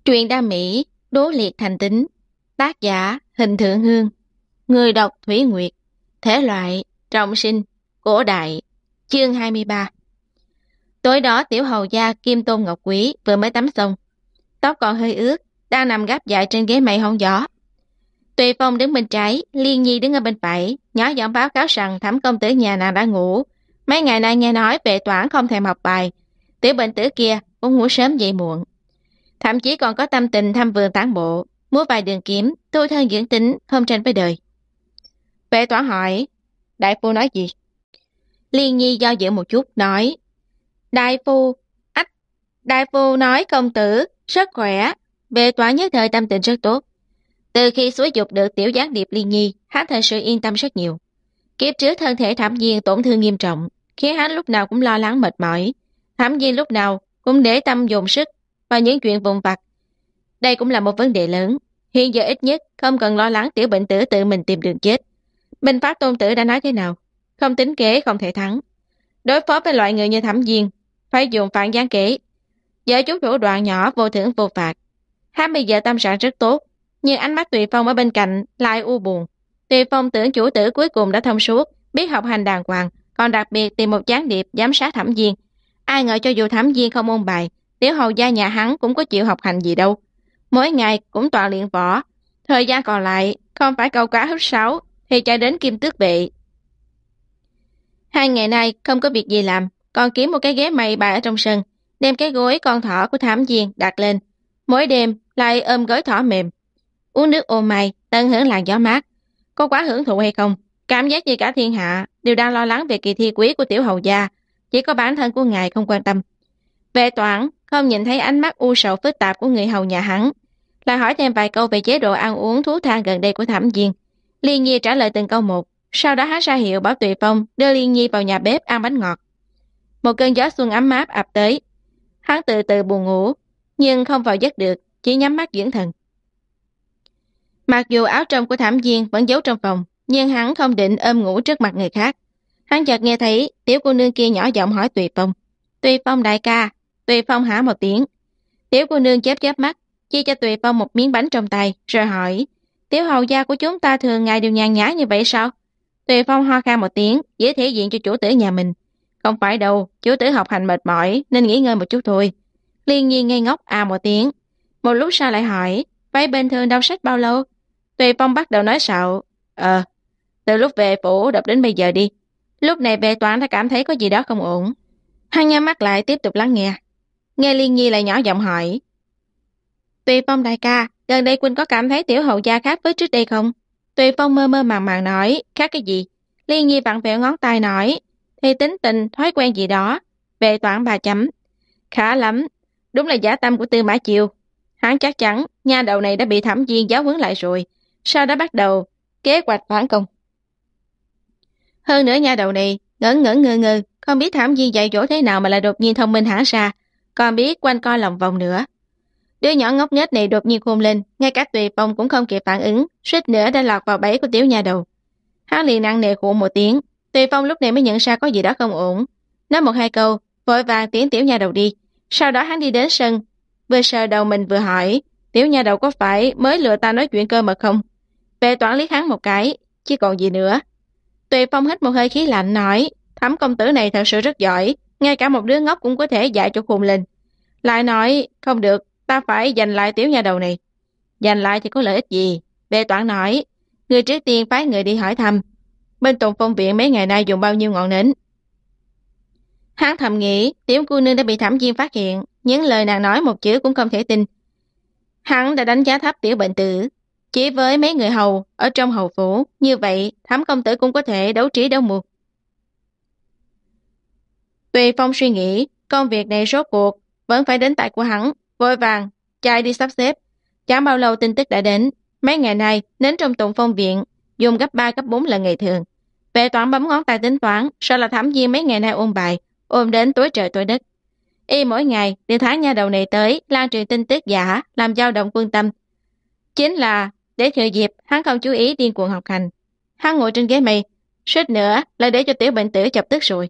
Truyện đam mỹ, đố liệt thành tính. Tác giả Hình Thượng Hương. Người đọc Thủy Nguyệt. Thể loại trọng sinh, cổ đại. Chương 23. Tối đó tiểu hầu gia Kim Tôn Ngọc Quý vừa mới tắm xong. Tóc còn hơi ướt, đang nằm gác dại trên ghế mây hóng gió. Tùy Phong đứng bên trái, Liên Nhi đứng ở bên phải, nhỏ giọng báo cáo rằng Thẩm công tử nhà nàng đã ngủ. Mấy ngày nay nghe nói Vệ Toản không thèm học bài, tiểu bệnh tử kia cũng ngủ sớm dậy muộn. Thậm chí còn có tâm tình thăm vườn tản bộ, múa vài đường kiếm, tu thân dưỡng tính, không tranh với đời. Vệ Toản hỏi, đại phu nói gì? Liên Nhi do dự một chút, nói, đại phu nói công tử rất khỏe. Vệ Toản nhất thời tâm tình rất tốt. Từ khi xúi dục được tiểu gián điệp Liên Nhi, hắn thật sự yên tâm rất nhiều. Kiếp trước thân thể Thẩm Diên tổn thương nghiêm trọng, khiến hắn lúc nào cũng lo lắng mệt mỏi. Thẩm Diên lúc nào cũng để tâm dồn sức vào những chuyện vụn vặt. Đây cũng là một vấn đề lớn. Hiện giờ ít nhất không cần lo lắng tiểu bệnh tử tự mình tìm đường chết. Binh pháp tôn tử đã nói thế nào? Không tính kế không thể thắng. Đối phó với loại người như Thẩm Diên, phải dùng phản gián kế. Giờ chút thủ đoạn nhỏ vô thưởng vô phạt. Hắn bây giờ tâm trạng rất tốt, nhưng ánh mắt Tùy Phong ở bên cạnh lại u buồn. Tùy Phong tưởng chủ tử cuối cùng đã thông suốt, biết học hành đàng hoàng, còn đặc biệt tìm một gián điệp giám sát Thẩm Diên. Ai ngờ cho dù Thẩm Diên không ôn bài, tiểu hầu gia nhà hắn cũng có chịu học hành gì đâu. Mỗi ngày cũng toàn luyện võ, thời gian còn lại không phải câu cá hút sáo thì chạy đến Kim Tước Vệ. 2 ngày nay không có việc gì làm, còn kiếm một cái ghế mây bày ở trong sân, đem cái gối con thỏ của Thẩm Diên đặt lên, mỗi đêm lại ôm gối thỏ mềm, uống nước ôn mây, tận hưởng làn gió mát. Có quá hưởng thụ hay không? Cảm giác như cả thiên hạ đều đang lo lắng về kỳ thi quý của tiểu hầu gia, chỉ có bản thân của ngài không quan tâm. Vệ Toản không nhìn thấy ánh mắt u sầu phức tạp của người hầu nhà hắn, lại hỏi thêm vài câu về chế độ ăn uống thú than gần đây của Thẩm Diên. Liên Nhi trả lời từng câu một, sau đó hắn ra hiệu bảo Tùy Phong đưa Liên Nhi vào nhà bếp ăn bánh ngọt. Một cơn gió xuân ấm áp ập tới, hắn từ từ buồn ngủ, nhưng không vào giấc được, chỉ nhắm mắt dưỡng thần. Mặc dù áo trong của Thẩm Diên vẫn giấu trong phòng, nhưng hắn không định ôm ngủ trước mặt người khác. Hắn chợt nghe thấy tiểu cô nương kia nhỏ giọng hỏi Tùy Phong, Tùy Phong đại ca. Tùy Phong hả một tiếng. Tiểu cô nương chớp chớp mắt, chia cho Tùy Phong một miếng bánh trong tay, rồi hỏi, tiểu hầu gia của chúng ta thường ngày đều nhàn nhã như vậy sao? Tùy Phong ho khan một tiếng, dễ thể diện cho chủ tử nhà mình. Không phải đâu, chủ tử học hành mệt mỏi nên nghỉ ngơi một chút thôi. Liên Nhi ngây ngốc một tiếng. Một lúc sau lại hỏi, vậy bình thường đọc sách bao lâu? Tùy Phong bắt đầu nói xạo, từ lúc về phủ đọc đến bây giờ đi. Lúc này Vệ Toản đã cảm thấy có gì đó không ổn. Hắn nhắm mắt lại tiếp tục lắng nghe. Nghe Liên Nhi lại nhỏ giọng hỏi, Tùy Phong đại ca, gần đây Quynh có cảm thấy tiểu hầu gia khác với trước đây không? Tùy Phong mơ mơ màng màng nói, khác cái gì? Liên Nhi vặn vẹo ngón tay nói, thì tính tình, thói quen gì đó. Vệ Toản 3 chấm. Khá lắm, đúng là giả tâm của Tư Mã Chiêu. Hắn chắc chắn nha đầu này đã bị Thẩm Diên giáo huấn lại rồi, sau đó bắt đầu kế hoạch phản công. Hơn nữa nha đầu này ngẩn ngẩn ngơ ngơ, không biết Thẩm Diên dạy dỗ thế nào mà lại đột nhiên thông minh hẳn ra, còn biết quanh co lòng vòng nữa. Đứa nhỏ ngốc nghếch này đột nhiên khôn lên, ngay cả Tùy Phong cũng không kịp phản ứng, suýt nữa đã lọt vào bẫy của tiểu nha đầu. Hắn liền nặng nề khụ một tiếng. Tùy Phong lúc này mới nhận ra có gì đó không ổn, nói 1-2 câu, vội vàng tiễn tiểu nha đầu đi. Sau đó hắn đi đến sân, vừa sờ đầu mình vừa hỏi, tiểu nha đầu có phải mới lừa ta nói chuyện cơ mật không? Vệ Toản liếc hắn một cái, chứ còn gì nữa. Tùy Phong hít một hơi khí lạnh nói, Thẩm công tử này thật sự rất giỏi, ngay cả một đứa ngốc cũng có thể dạy cho khùng lên. Lại nói, không được, ta phải giành lại tiểu nha đầu này. Giành lại thì có lợi ích gì? Vệ Toản nói, người trước tiên phái người đi hỏi thăm, bên Tùng Phong viện mấy ngày nay dùng bao nhiêu ngọn nến. Hắn thầm nghĩ, tiểu cô nương đã bị Thẩm Diên phát hiện, những lời nàng nói một chữ cũng không thể tin. Hắn đã đánh giá thấp tiểu bệnh tử. Chỉ với mấy người hầu ở trong hầu phủ, như vậy Thẩm công tử cũng có thể đấu trí đấu mưu. Tùy Phong suy nghĩ, công việc này rốt cuộc vẫn phải đến tay của hắn, vội vàng chạy đi sắp xếp. Chẳng bao lâu tin tức đã đến, mấy ngày nay nến trong Tùng Phong viện dùng gấp 3 gấp 4 lần ngày thường. Vệ Toản bấm ngón tay tính toán, sợ là Thẩm Diên mấy ngày nay ôn bài, ôm đến tối trời tối đất. Y mỗi ngày đều tháng nha đầu này tới lan truyền tin tức giả, làm dao động quân tâm. Chính là để thừa dịp hắn không chú ý điên cuồng học hành. Hắn ngồi trên ghế mây, suýt nữa lại để cho tiểu bệnh tử chọc tức rồi.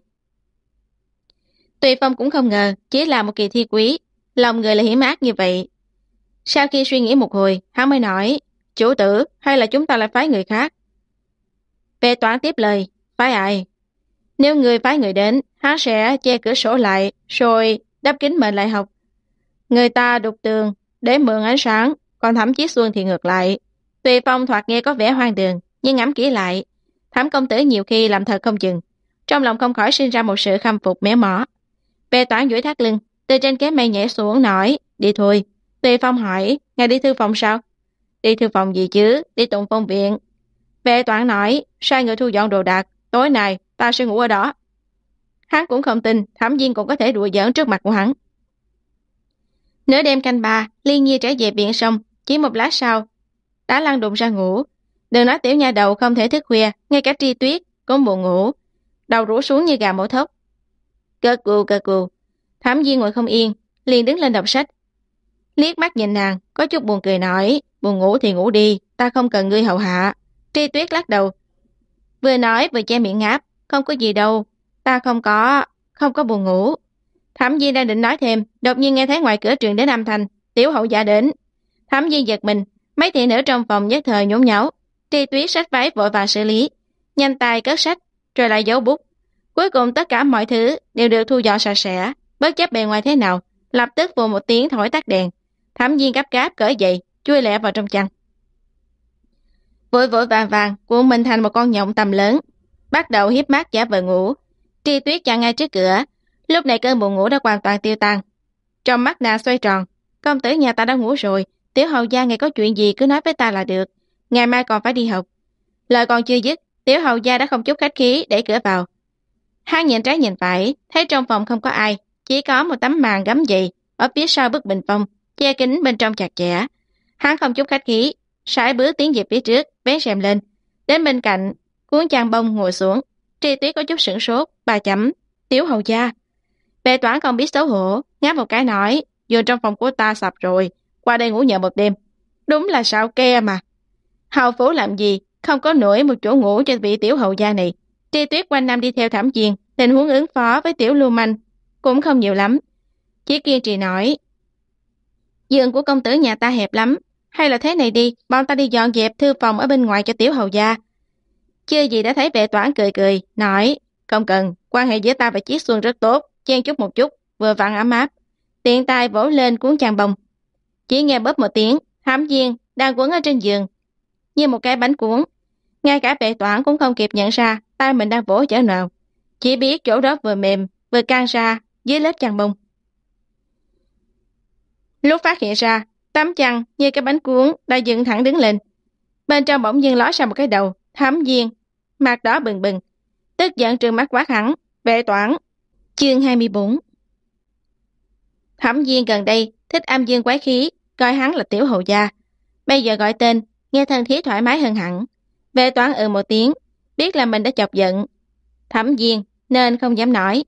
Tùy Phong cũng không ngờ chỉ là một kỳ thi quý, lòng người là hiểm ác như vậy. Sau khi suy nghĩ một hồi, hắn mới nói, chủ tử, hay là chúng ta lại phái người khác? Vệ toán tiếp lời, phái ai? Nếu người phái người đến, hắn sẽ che cửa sổ lại, rồi đắp kính mền lại học. Người ta đục tường, để mượn ánh sáng, còn Thẩm Chí Xuân thì ngược lại. Tùy phong thoạt nghe có vẻ hoang đường, nhưng ngẫm kỹ lại, Thẩm công tử nhiều khi làm thật không chừng. Trong lòng không khỏi sinh ra một sự khâm phục méo mó. Vệ toán duỗi thắt lưng, từ trên cái mây nhảy xuống nói, đi thôi. Tùy phong hỏi, ngài đi thư phòng sao? Đi thư phòng gì chứ, đi tụng phong viện. Vệ toán nói, sai người thu dọn đồ đạc, tối nay ta sẽ ngủ ở đó. Hắn cũng không tin Thẩm Viên cũng có thể đùa giỡn trước mặt của hắn. Nửa đêm canh ba, Liên Nhi trở về viện xong, chỉ một lát sau đã lăn đùng ra ngủ. Đừng nói tiểu nha đầu không thể thức khuya, ngay cả Tri Tuyết cũng buồn ngủ, đầu rũ xuống như gà mổ thóc. Cờ cù. Thẩm Viên ngồi không yên, liền đứng lên đọc sách. Liếc mắt nhìn nàng, có chút buồn cười nói, buồn ngủ thì ngủ đi, ta không cần ngươi hầu hạ. Tri Tuyết lắc đầu, vừa nói vừa che miệng ngáp, không có gì đâu, ta không có buồn ngủ. Thẩm Viên đang định nói thêm, đột nhiên nghe thấy ngoài cửa truyền đến âm thanh, tiểu hậu gia đến. Thẩm Viên giật mình, mấy thị nữ trong phòng nhất thời nhốn nháo. Tri Tuyết xách váy vội vàng xử lý, nhanh tay cất sách, rồi lại giấu bút. Cuối cùng tất cả mọi thứ đều được thu dọn sạch sẽ, bất chấp bề ngoài thế nào, lập tức vù một tiếng thổi tắt đèn. Thẩm Viên gấp gáp cởi dậy, chui lẹ vào trong chăn. Vội vàng cuộn mình thành một con nhộng tầm lớn, bắt đầu hiếp mắt giả vờ ngủ. Tri Tuyết chặn ngay trước cửa, lúc này cơn buồn ngủ đã hoàn toàn tiêu tan. Trong mắt nàng xoay tròn, công tử nhà ta đã ngủ rồi, tiểu hầu gia ngài có chuyện gì cứ nói với ta là được, ngày mai còn phải đi học. Lời còn chưa dứt, tiểu hầu gia đã không chút khách khí đẩy cửa vào. Hắn nhìn trái nhìn phải, thấy trong phòng không có ai, chỉ có một tấm màn gấm dày ở phía sau bức bình phong, che kín bên trong chặt chẽ. Hắn không chút khách khí, sải bước tiến về phía trước, vén rèm lên, đến bên cạnh cuốn chăn bông ngồi xuống. Tri Tuyết có chút sửng sốt, bà chấm, tiểu hầu gia. Bệ toán không biết xấu hổ, ngáp một cái nói, giường trong phòng của ta sập rồi, qua đây ngủ nhờ một đêm. Đúng là sao ke mà. Hầu phủ làm gì, không có nổi một chỗ ngủ cho vị tiểu hầu gia này. Tri Tuyết quanh năm đi theo Thẩm Viên, tình huống ứng phó với tiểu lưu manh cũng không nhiều lắm. Chỉ kiên trì nói, giường của công tử nhà ta hẹp lắm, hay là thế này đi, bọn ta đi dọn dẹp thư phòng ở bên ngoài cho tiểu hầu gia. Chưa gì đã thấy Vệ Toản cười, nói, không cần, quan hệ giữa ta và Chiết Xuân rất tốt, chen chút một chút, vừa vặn ấm áp. Tiện tay vỗ lên cuốn chăn bông. Chỉ nghe bóp một tiếng, Thẩm Viên đang quấn ở trên giường, như một cái bánh cuốn. Ngay cả Vệ Toản cũng không kịp nhận ra tay mình đang vỗ chỗ nào, chỉ biết chỗ đó vừa mềm, vừa căng ra dưới lớp chăn bông. Lúc phát hiện ra, tấm chăn như cái bánh cuốn đã dựng thẳng đứng lên. Bên trong bỗng nhiên ló ra một cái đầu. Thẩm Viên mặt đỏ bừng bừng, tức giận trừng mắt quát hắn, Vệ Toản. Chương 24. Thẩm Viên gần đây thích âm dương quái khí, coi hắn là tiểu hầu gia. Bây giờ gọi tên, nghe thân thiết thoải mái hơn hẳn. Vệ Toản một tiếng, biết là mình đã chọc giận Thẩm Viên nên không dám nói.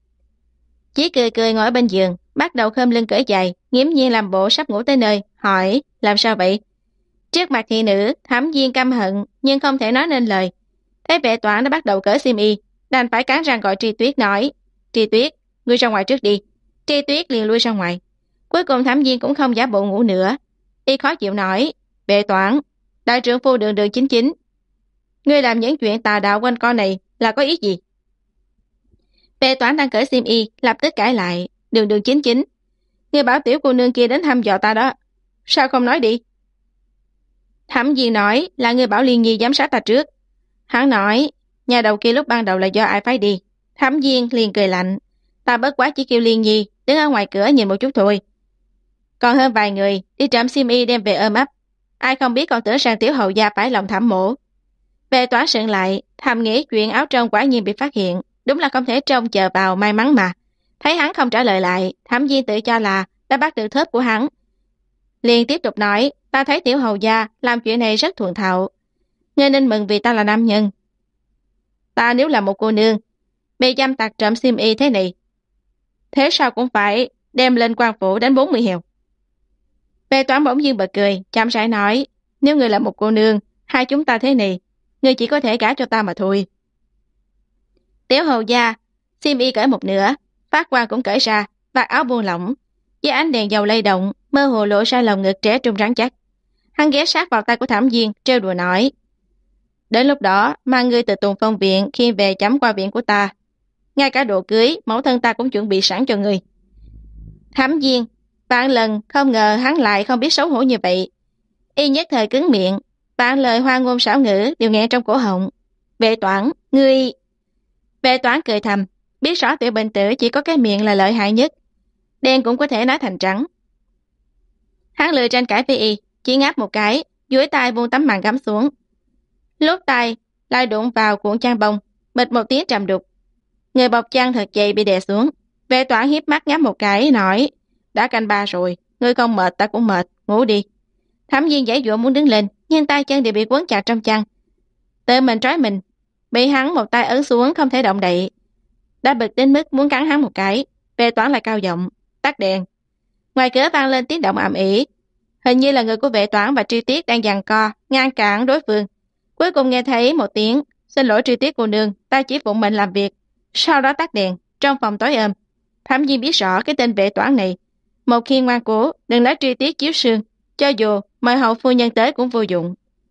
Chỉ cười ngồi bên giường, bắt đầu khom lưng cởi giày, nghiễm nhiên làm bộ sắp ngủ tới nơi, hỏi, làm sao vậy? Trước mặt thị nữ, Thẩm Viên căm hận nhưng không thể nói nên lời. Thấy Vệ Toản đã bắt đầu cởi xiêm y, đành phải cắn răng gọi Tri Tuyết nói, Tri Tuyết, ngươi ra ngoài trước đi. Tri Tuyết liền lui ra ngoài. Cuối cùng Thẩm Viên cũng không giả bộ ngủ nữa. Y khó chịu nói, Vệ Toản, đại trưởng phu đường đường chính chính, ngươi làm những chuyện tà đạo quanh co này là có ý gì? Vệ Toản đang cởi xiêm y, lập tức cãi lại, đường đường chính chính. Ngươi bảo tiểu cô nương kia đến thăm dò ta đó, sao không nói đi? Thẩm Viên nói là ngươi bảo Liên Nhi giám sát ta trước. Hắn nói, nhà đầu kia lúc ban đầu là do ai phái đi. Thẩm Viên liền cười lạnh, ta bất quá chỉ kêu Liên Nhi đứng ở ngoài cửa nhìn một chút thôi. Còn hơn vài người đi trộm xiêm y đem về ôm ấp, ai không biết còn tưởng rằng tiểu hầu gia phải lòng Thẩm mổ. Vệ Toản sững lại, thầm nghĩ chuyện áo trong quả nhiên bị phát hiện, đúng là không thể trông chờ vào may mắn mà. Thấy hắn không trả lời lại, Thẩm Viên tự cho là đã bắt được thớp của hắn, liền tiếp tục nói, ta thấy tiểu hầu gia làm chuyện này rất thuận thạo, ngươi nên mừng vì ta là nam nhân. Ta nếu là một cô nương bị dâm tặc trộm xiêm y thế này, thế sao cũng phải đem lên quan phủ đến 40 heo. Vệ Toản bỗng nhiên bật cười, chậm rãi nói, nếu ngươi là một cô nương, hai chúng ta thế này, ngươi chỉ có thể gả cho ta mà thôi. Tiểu hầu gia xiêm y cởi một nửa, phát quang cũng cởi ra, vạt áo buông lỏng, với ánh đèn dầu lay động, mơ hồ lộ ra lồng ngực trẻ trung rắn chắc. Hắn ghé sát vào tay của Thẩm Viên, trêu đùa nói: Đến lúc đó, mang ngươi từ Tùng Phong viện khi về chấm qua viện của ta. Ngay cả đồ cưới, mẫu thân ta cũng chuẩn bị sẵn cho ngươi. Thẩm Viên, vạn lần không ngờ hắn lại không biết xấu hổ như vậy. Y nhất thời cứng miệng, vạn lời hoa ngôn xảo ngữ đều nghe trong cổ họng. Vệ Toản, ngươi... Vệ Toản cười thầm, biết rõ Tiểu Bình Tử chỉ có cái miệng là lợi hại nhất. Đen cũng có thể nói thành trắng. Hắn lười tranh cãi với Y, chỉ ngáp một cái, duỗi tay buông tấm màn gắm xuống. Lốt tay lại đụng vào cuộn chăn bông, bịch một tiếng trầm đục. Người bọc chăn thật dày bị đè xuống. Vệ Toản hiếp mắt ngáp một cái, nói: Đã canh 3 rồi, ngươi không mệt ta cũng mệt, ngủ đi. Thẩm Viên giãy giụa muốn đứng lên, nhưng tay chân đều bị quấn chặt trong chăn. Tự mình trói mình, bị hắn một tay ấn xuống không thể động đậy. Đã bực đến mức muốn cắn hắn một cái, Vệ Toản lại cao giọng: Tắt đèn. Ngoài cửa vang lên tiếng động ầm ĩ. Hình như là người của Vệ Toản và Tri Tiết đang giằng co, ngăn cản đối phương. Cuối cùng nghe thấy một tiếng: Xin lỗi Tri Tiết cô nương, ta chỉ phụng mệnh làm việc. Sau đó tắt đèn, trong phòng tối ôm. Thẩm Viên biết rõ cái tên Vệ Toản này, một khi ngoan cố, đừng nói Tri Tiết chiếu sương, cho dù mời hậu phu nhân tới cũng vô dụng.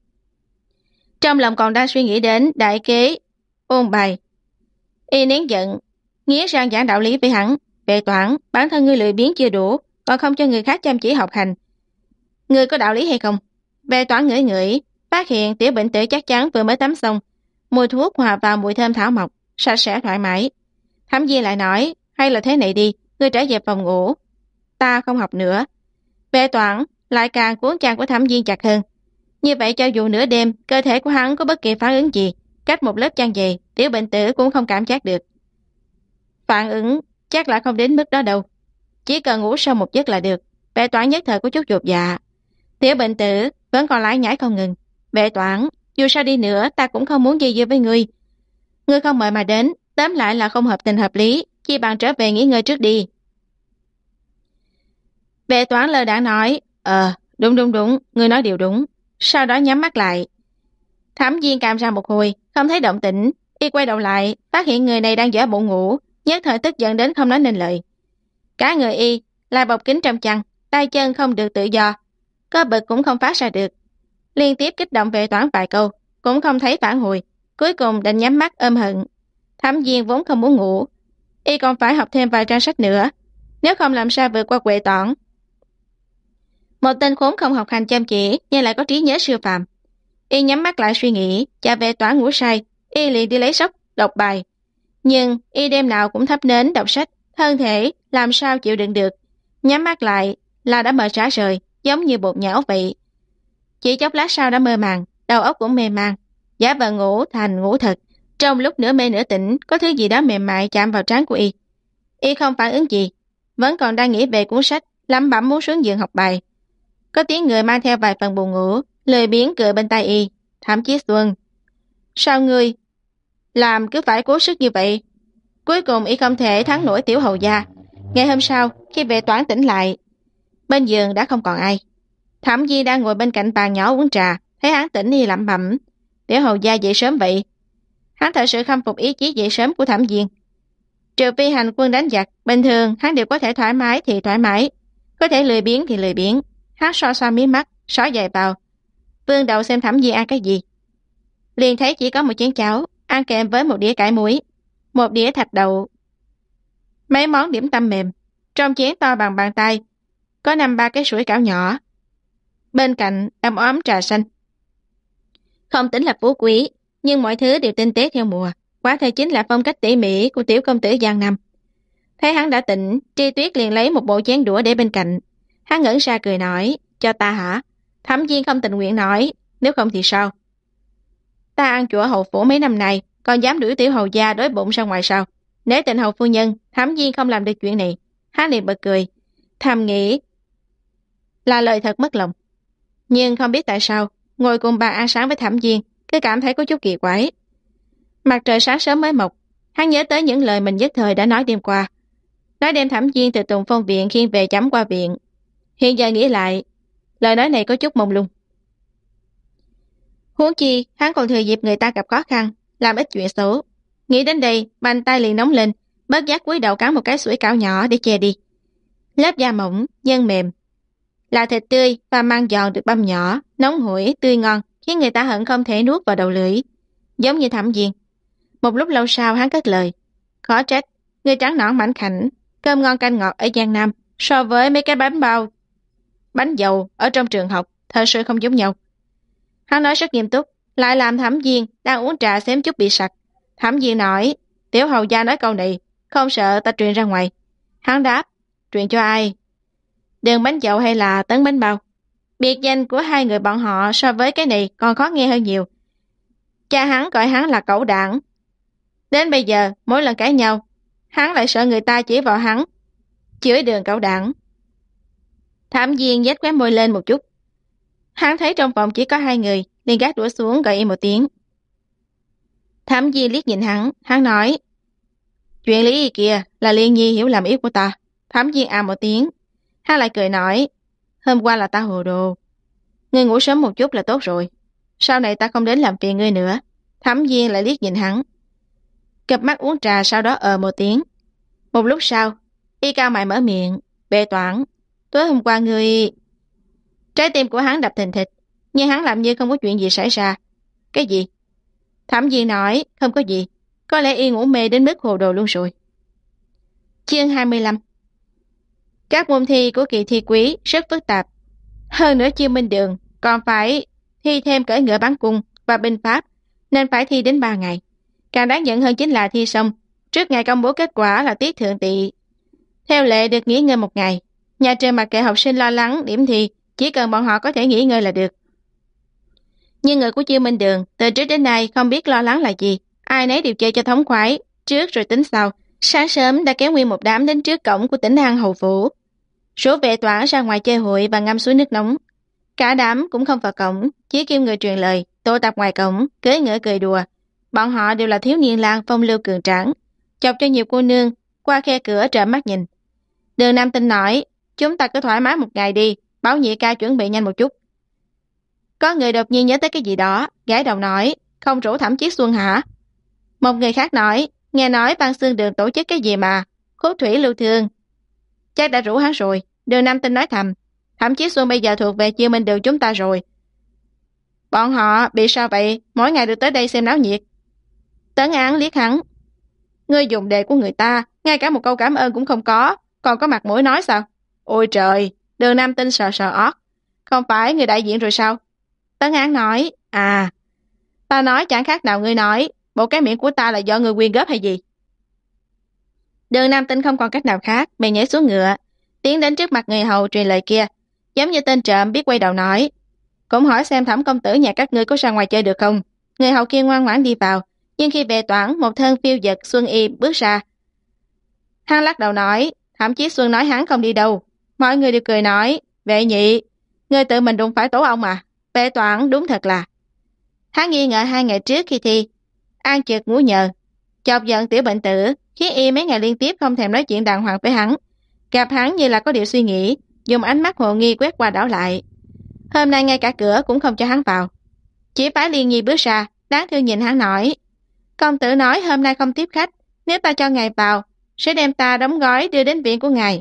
Trong lòng còn đang suy nghĩ đến đại kế ôn bài. Y nén giận, nghiến răng giảng đạo lý với hắn: Vệ Toản, bản thân ngươi lười biếng chưa đủ, còn không cho người khác chăm chỉ học hành. Ngươi có đạo lý hay không? Vệ Toản ngửi ngửi, phát hiện Tiểu Bệnh Tử chắc chắn vừa mới tắm xong, mùi thuốc hòa vào mùi thơm thảo mộc, sạch sẽ thoải mái. Thẩm Viên lại nói: Hay là thế này đi, ngươi trở về phòng ngủ, ta không học nữa. Vệ Toản lại càng cuốn chăn của Thẩm Viên chặt hơn. Như vậy cho dù nửa đêm cơ thể của hắn có bất kỳ phản ứng gì, cách một lớp chăn dày, Tiểu Bệnh Tử cũng không cảm giác được. Phản ứng chắc là không đến mức đó đâu, chỉ cần ngủ sâu một giấc là được. Vệ Toản nhất thời có chút chột dạ. Tiểu Bệnh Tử vẫn còn lải nhải không ngừng: Vệ Toản, dù sao đi nữa ta cũng không muốn dây dưa với ngươi. Ngươi không mời mà đến, tóm lại là không hợp tình hợp lý, chi bằng trở về nghỉ ngơi trước đi. Vệ Toản lơ đãng nói: Đúng, ngươi nói điều đúng. Sau đó nhắm mắt lại. Thẩm Viên càm ra một hồi, không thấy động tĩnh, Y quay đầu lại, phát hiện người này đang giả bộ ngủ, nhất thời tức giận đến không nói nên lời. Cả người Y lại bọc kín trong chăn, tay chân không được tự do, có bực cũng không phát ra được. Liên tiếp kích động Vệ Toản vài câu, cũng không thấy phản hồi, cuối cùng đành nhắm mắt ôm hận. Thẩm Viên vốn không muốn ngủ, Y còn phải học thêm vài trang sách nữa, nếu không làm sao vượt qua Vệ Toản. Một tên khốn không học hành chăm chỉ nhưng lại có trí nhớ siêu phàm. Y nhắm mắt lại suy nghĩ, cha Vệ Toản ngủ say, Y liền đi lấy sách đọc bài. Nhưng Y đêm nào cũng thắp nến đọc sách, thân thể làm sao chịu đựng được. Nhắm mắt lại là đã mệt rã rời, giống như bột nhão vậy. Chỉ chốc lát sau đã mơ màng, đầu óc cũng mê man, giả vờ ngủ thành ngủ thật. Trong lúc nửa mê nửa tỉnh, có thứ gì đó mềm mại chạm vào trán của Y. Y không phản ứng gì, vẫn còn đang nghĩ về cuốn sách, lẩm bẩm muốn xuống giường học bài. Có tiếng người mang theo vài phần buồn ngủ, lười biếng cười bên tai Y: Thẩm Chí Xuân, sao ngươi làm cứ phải cố sức như vậy? Cuối cùng Y không thể thắng nổi Tiểu hầu gia. Ngày hôm sau, khi Vệ Toản tỉnh lại, bên giường đã không còn ai. Thẩm Di đang ngồi bên cạnh bàn nhỏ uống trà, thấy hắn tỉnh Y lẩm bẩm: Tiểu hầu gia dậy sớm vậy. Hắn thật sự khâm phục ý chí dậy sớm của Thẩm Viên. Trừ phi hành quân đánh giặc, bình thường hắn đều có thể thoải mái thì thoải mái, có thể lười biếng thì lười biếng. Hắn xoa xoa mí mắt, xỏ giày vào, vươn đầu xem Thẩm Viên ăn cái gì. Liền thấy chỉ có một chén cháo, ăn kèm với một đĩa cải muối, một đĩa thạch đậu, mấy món điểm tâm mềm. Trong chén to bằng bàn tay có 5-3 cái sủi cảo nhỏ, bên cạnh ấm ấm trà xanh. Không tính là phú quý, nhưng mọi thứ đều tinh tế theo mùa, quả thật chính là phong cách tỉ mỉ của tiểu công tử Giang Nam. Thấy hắn đã tỉnh, Tri Tuyết liền lấy một bộ chén đũa để bên cạnh. Hắn ngẩn ra cười nói: Cho ta hả? Thẩm Viên không tình nguyện nói: Nếu không thì sao? Ta ăn chùa hầu phủ mấy năm nay, còn dám đuổi Tiểu hầu gia đói bụng ra ngoài sao? Nếu tình hầu phu nhân, Thẩm Viên không làm được chuyện này. Hắn liền bật cười, thầm nghĩ là lời thật mất lòng. Nhưng không biết tại sao, ngồi cùng bàn ăn sáng với Thẩm Viên, cứ cảm thấy có chút kỳ quái. Mặt trời sáng sớm mới mọc, hắn nhớ tới những lời mình nhất thời đã nói đêm qua, nói đem Thẩm Viên từ Tùng Phong viện khiêng về chấm qua viện. Hiện giờ nghĩ lại, lời nói này có chút mông lung. Huống chi, hắn còn thừa dịp người ta gặp khó khăn, làm ít chuyện xấu. Nghĩ đến đây, bàn tay liền nóng lên, bất giác cúi đầu cắn một cái sủi cảo nhỏ để che đi. Lớp da mỏng, nhân mềm, là thịt tươi và măng giòn được băm nhỏ, nóng hổi, tươi ngon, khiến người ta hận không thể nuốt vào đầu lưỡi. Giống như Thẩm Viên. Một lúc lâu sau hắn cất lời. Khó trách, người trắng nõn mảnh khảnh, cơm ngon canh ngọt ở Giang Nam so với mấy cái bánh dầu ở trong trường học, thật sự không giống nhau. Hắn nói rất nghiêm túc, lại làm Thẩm Viên đang uống trà xém chút bị sặc. Thẩm Viên nói, tiểu hầu gia nói câu này, không sợ ta truyền ra ngoài. Hắn đáp, truyền cho ai? Đường bánh dậu hay là tấn bánh bao? Biệt danh của hai người bọn họ so với cái này còn khó nghe hơn nhiều. Cha hắn gọi hắn là cẩu đảng. Đến bây giờ, mỗi lần cãi nhau, hắn lại sợ người ta chỉ vào hắn, chửi Đường cẩu đảng. Thẩm Viên nhếch khóe môi lên một chút. Hắn thấy trong phòng chỉ có hai người, liền gác đũa xuống gọi im một tiếng. Thẩm Viên liếc nhìn hắn nói, chuyện lý kìa là Liên Nhi hiểu lầm ý của ta. Thẩm Viên một tiếng. Hắn lại cười nói, hôm qua là ta hồ đồ. Ngươi ngủ sớm một chút là tốt rồi. Sau này ta không đến làm phiền ngươi nữa. Thẩm Viên lại liếc nhìn hắn. Cặp mắt uống trà sau đó một tiếng. Một lúc sau, y cao mày mở miệng. Bệ Toản, tối hôm qua ngươi... Trái tim của hắn đập thình thịch, nhưng hắn làm như không có chuyện gì xảy ra. Cái gì? Thẩm Viên nói, không có gì. Có lẽ y ngủ mê đến mức hồ đồ luôn rồi. Chương 25. Các môn thi của kỳ thi quý rất phức tạp. Hơn nữa Chiêu Minh Đường còn phải thi thêm cưỡi ngựa bắn cung và binh pháp, nên phải thi đến 3 ngày. Càng đáng giận hơn chính là thi xong, trước ngày công bố kết quả là tiết thượng tỵ. Theo lệ được nghỉ ngơi 1 ngày. Nhà trường mặc kệ học sinh lo lắng điểm thi, chỉ cần bọn họ có thể nghỉ ngơi là được. Nhưng người của Chiêu Minh Đường từ trước đến nay không biết lo lắng là gì. Ai nấy đều chơi cho thống khoái, trước rồi tính sau. Sáng sớm đã kéo nguyên một đám đến trước cổng của tỉnh An Hầu Phủ. Rủ Vệ Toản ra ngoài chơi hội và ngâm suối nước nóng. Cả đám cũng không vào cổng, chỉ kêu người truyền lời, tụ tập ngoài cổng, cưỡi ngựa cười đùa. Bọn họ đều là thiếu niên lang phong lưu cường tráng, chọc cho nhiều cô nương qua khe cửa trợn mắt nhìn. Đường Nam Tinh nói, chúng ta cứ thoải mái 1 ngày đi, Bảo Nhị ca chuẩn bị nhanh một chút. Có người đột nhiên nhớ tới cái gì đó, gái đầu nói, không rủ Thẩm Chiết Xuân hả? Một người khác nói, nghe nói Văn Xương Đường tổ chức cái gì mà, Khúc Thủy Lưu Thương. Chắc đã rủ hắn rồi. Đường Nam Tinh nói thầm, Thẩm Chiết Xuân bây giờ thuộc về Chiêu Minh Đường chúng ta rồi. Bọn họ bị sao vậy, mỗi ngày được tới đây xem náo nhiệt. Tấn Án liếc hắn. Ngươi dùng đề của người ta, ngay cả một câu cảm ơn cũng không có, còn có mặt mũi nói sao? Ôi trời, Đường Nam Tinh sờ sờ ót. Không phải người đại diện rồi sao? Tấn Án nói, ta nói chẳng khác nào ngươi nói, bộ cái miệng của ta là do ngươi quyên góp hay gì? Đường Nam Tinh không còn cách nào khác, bèn nhảy xuống ngựa, tiến đến trước mặt người hầu truyền lời kia, giống như tên trộm biết quay đầu nói, cũng hỏi xem Thẩm công tử nhà các ngươi có ra ngoài chơi được không. Người hầu kia ngoan ngoãn đi vào, nhưng khi Vệ Toản một thân phiêu dật xuân y bước ra, hắn lắc đầu nói, Thẩm Chiết Xuân nói hắn không đi đâu. Mọi người đều cười nói, Vệ nhị, ngươi tự mình đụng phải tổ ông à? Vệ Toản đúng thật là. Hắn nghi ngờ 2 ngày trước khi thi, An Trực ngủ nhờ, chọc giận tiểu bệnh tử, khiến y mấy ngày liên tiếp không thèm nói chuyện đàng hoàng với hắn. Gặp hắn như là có điều suy nghĩ, dùng ánh mắt hồ nghi quét qua đảo lại. Hôm nay ngay cả cửa cũng không cho hắn vào. Chỉ phải Liên Nhi bước ra, đáng thương nhìn hắn nói, công tử nói hôm nay không tiếp khách, nếu ta cho ngài vào, sẽ đem ta đóng gói đưa đến viện của ngài.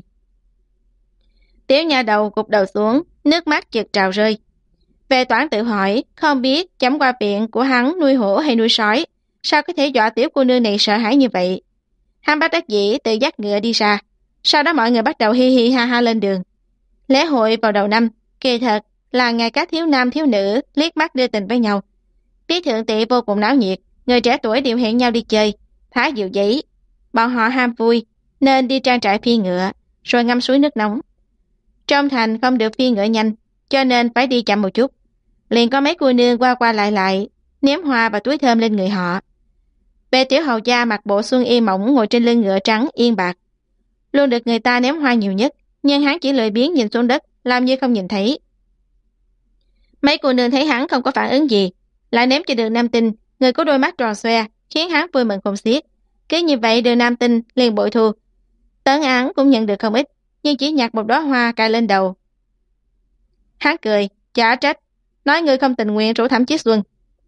Tiểu nhà đầu gục đầu xuống, nước mắt chợt trào rơi. Vệ Toản tự hỏi, không biết chấm qua viện của hắn nuôi hổ hay nuôi sói, sao có thể dọa tiểu cô nương này sợ hãi như vậy. Hắn bất đắc dĩ tự dắt ngựa đi ra, sau đó mọi người bắt đầu hi hi ha ha lên đường. Lễ hội vào đầu năm, kỳ thật là ngày các thiếu nam thiếu nữ liếc mắt đưa tình với nhau. Tiết thượng tỵ vô cùng náo nhiệt, người trẻ tuổi đều hẹn nhau đi chơi, thả diều giấy. Bọn họ ham vui nên đi trang trại phi ngựa, rồi ngâm suối nước nóng. Trong thành không được phi ngựa nhanh, cho nên phải đi chậm một chút. Liền có mấy cô nương qua qua lại, ném hoa và túi thơm lên người họ. Vệ tiểu hầu gia mặc bộ xuân y mỏng ngồi trên lưng ngựa trắng yên bạc, luôn được người ta ném hoa nhiều nhất, nhưng hắn chỉ lười biếng nhìn xuống đất, làm như không nhìn thấy. Mấy cô nương thấy hắn không có phản ứng gì, lại ném cho Đường Nam Tinh, người có đôi mắt tròn xoe, khiến hắn vui mừng không xiết. Cứ như vậy Đường Nam Tinh liền bội thu. Tấn Án cũng nhận được không ít, nhưng chỉ nhặt một đóa hoa cài lên đầu. Hắn cười, chả trách, nói ngươi không tình nguyện rủ Thẩm Chiết Xuân.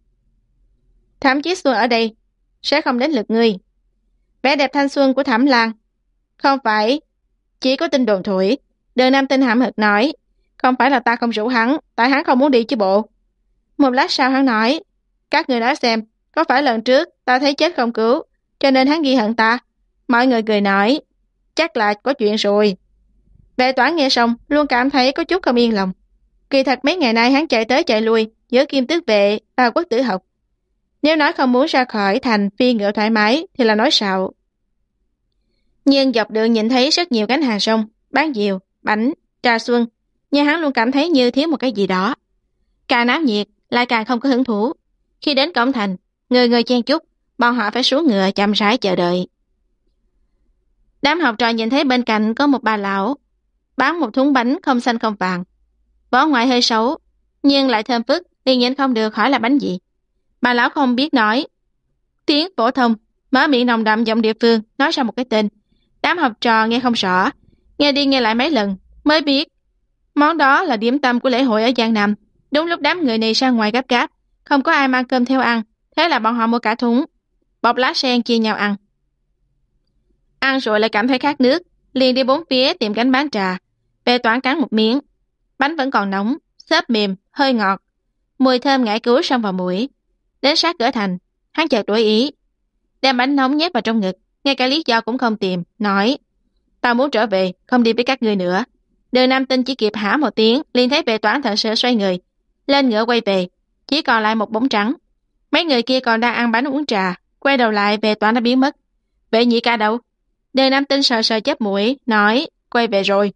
Thẩm Chiết Xuân ở đây sẽ không đến lượt ngươi. Vẻ đẹp thanh xuân của Thẩm Lan không phải chỉ có tin đồn thổi. Đường Nam Tinh hậm hực nói, Không phải là ta không rủ hắn, tại hắn không muốn đi chứ bộ. Một lát sau hắn nói, các người nói xem, có phải lần trước ta thấy chết không cứu, cho nên hắn ghi hận ta. Mọi người cười nói, chắc là có chuyện rồi. Vệ Toán nghe xong, luôn cảm thấy có chút không yên lòng. Kỳ thật mấy ngày nay hắn chạy tới chạy lui, giữa Kim Tước Vệ và Quốc Tử Học. Nếu nói không muốn ra khỏi thành phi ngựa thoải mái thì là nói xạo. Nhưng dọc đường nhìn thấy rất nhiều cánh hàng rong, bán diều, bánh, trà xuân, nhưng hắn luôn cảm thấy như thiếu một cái gì đó. Càng náo nhiệt, lại càng không có hứng thú. Khi đến cổng thành, người người chen chúc, bọn họ phải xuống ngựa chậm rãi chờ đợi. Đám học trò nhìn thấy bên cạnh có một bà lão, bán một thúng bánh không xanh không vàng. Vỏ ngoài hơi xấu, nhưng lại thơm phức, liền nhịn không được hỏi là bánh gì. Bà lão không biết nói tiếng phổ thông, mở miệng nồng đậm giọng địa phương, nói ra một cái tên. Đám học trò nghe không rõ, nghe đi nghe lại mấy lần, mới biết món đó là điểm tâm của lễ hội ở Giang Nam. Đúng lúc đám người này ra ngoài gấp gáp, không có ai mang cơm theo ăn, thế là bọn họ mua cả thúng, bọc lá sen chia nhau ăn. Ăn rồi lại cảm thấy khát nước, liền đi bốn phía tìm cánh bán trà. Về Toán cắn một miếng, bánh vẫn còn nóng, xốp mềm, hơi ngọt, mùi thơm ngải cứu xông vào mũi. Đến sát cửa thành, hắn chợt đổi ý, đem bánh nóng nhét vào trong ngực, ngay cả lý do cũng không tìm, nói: "Tao muốn trở về, không đi với các ngươi nữa." Đường Nam Tinh chỉ kịp hả một tiếng, liền thấy Vệ Toán thật sự xoay người, lên ngựa quay về, chỉ còn lại một bóng trắng. Mấy người kia còn đang ăn bánh uống trà, quay đầu lại Vệ Toán đã biến mất. Vệ nhị ca đâu? Đường Nam Tinh sờ sờ chớp mũi, nói: "Quay về rồi."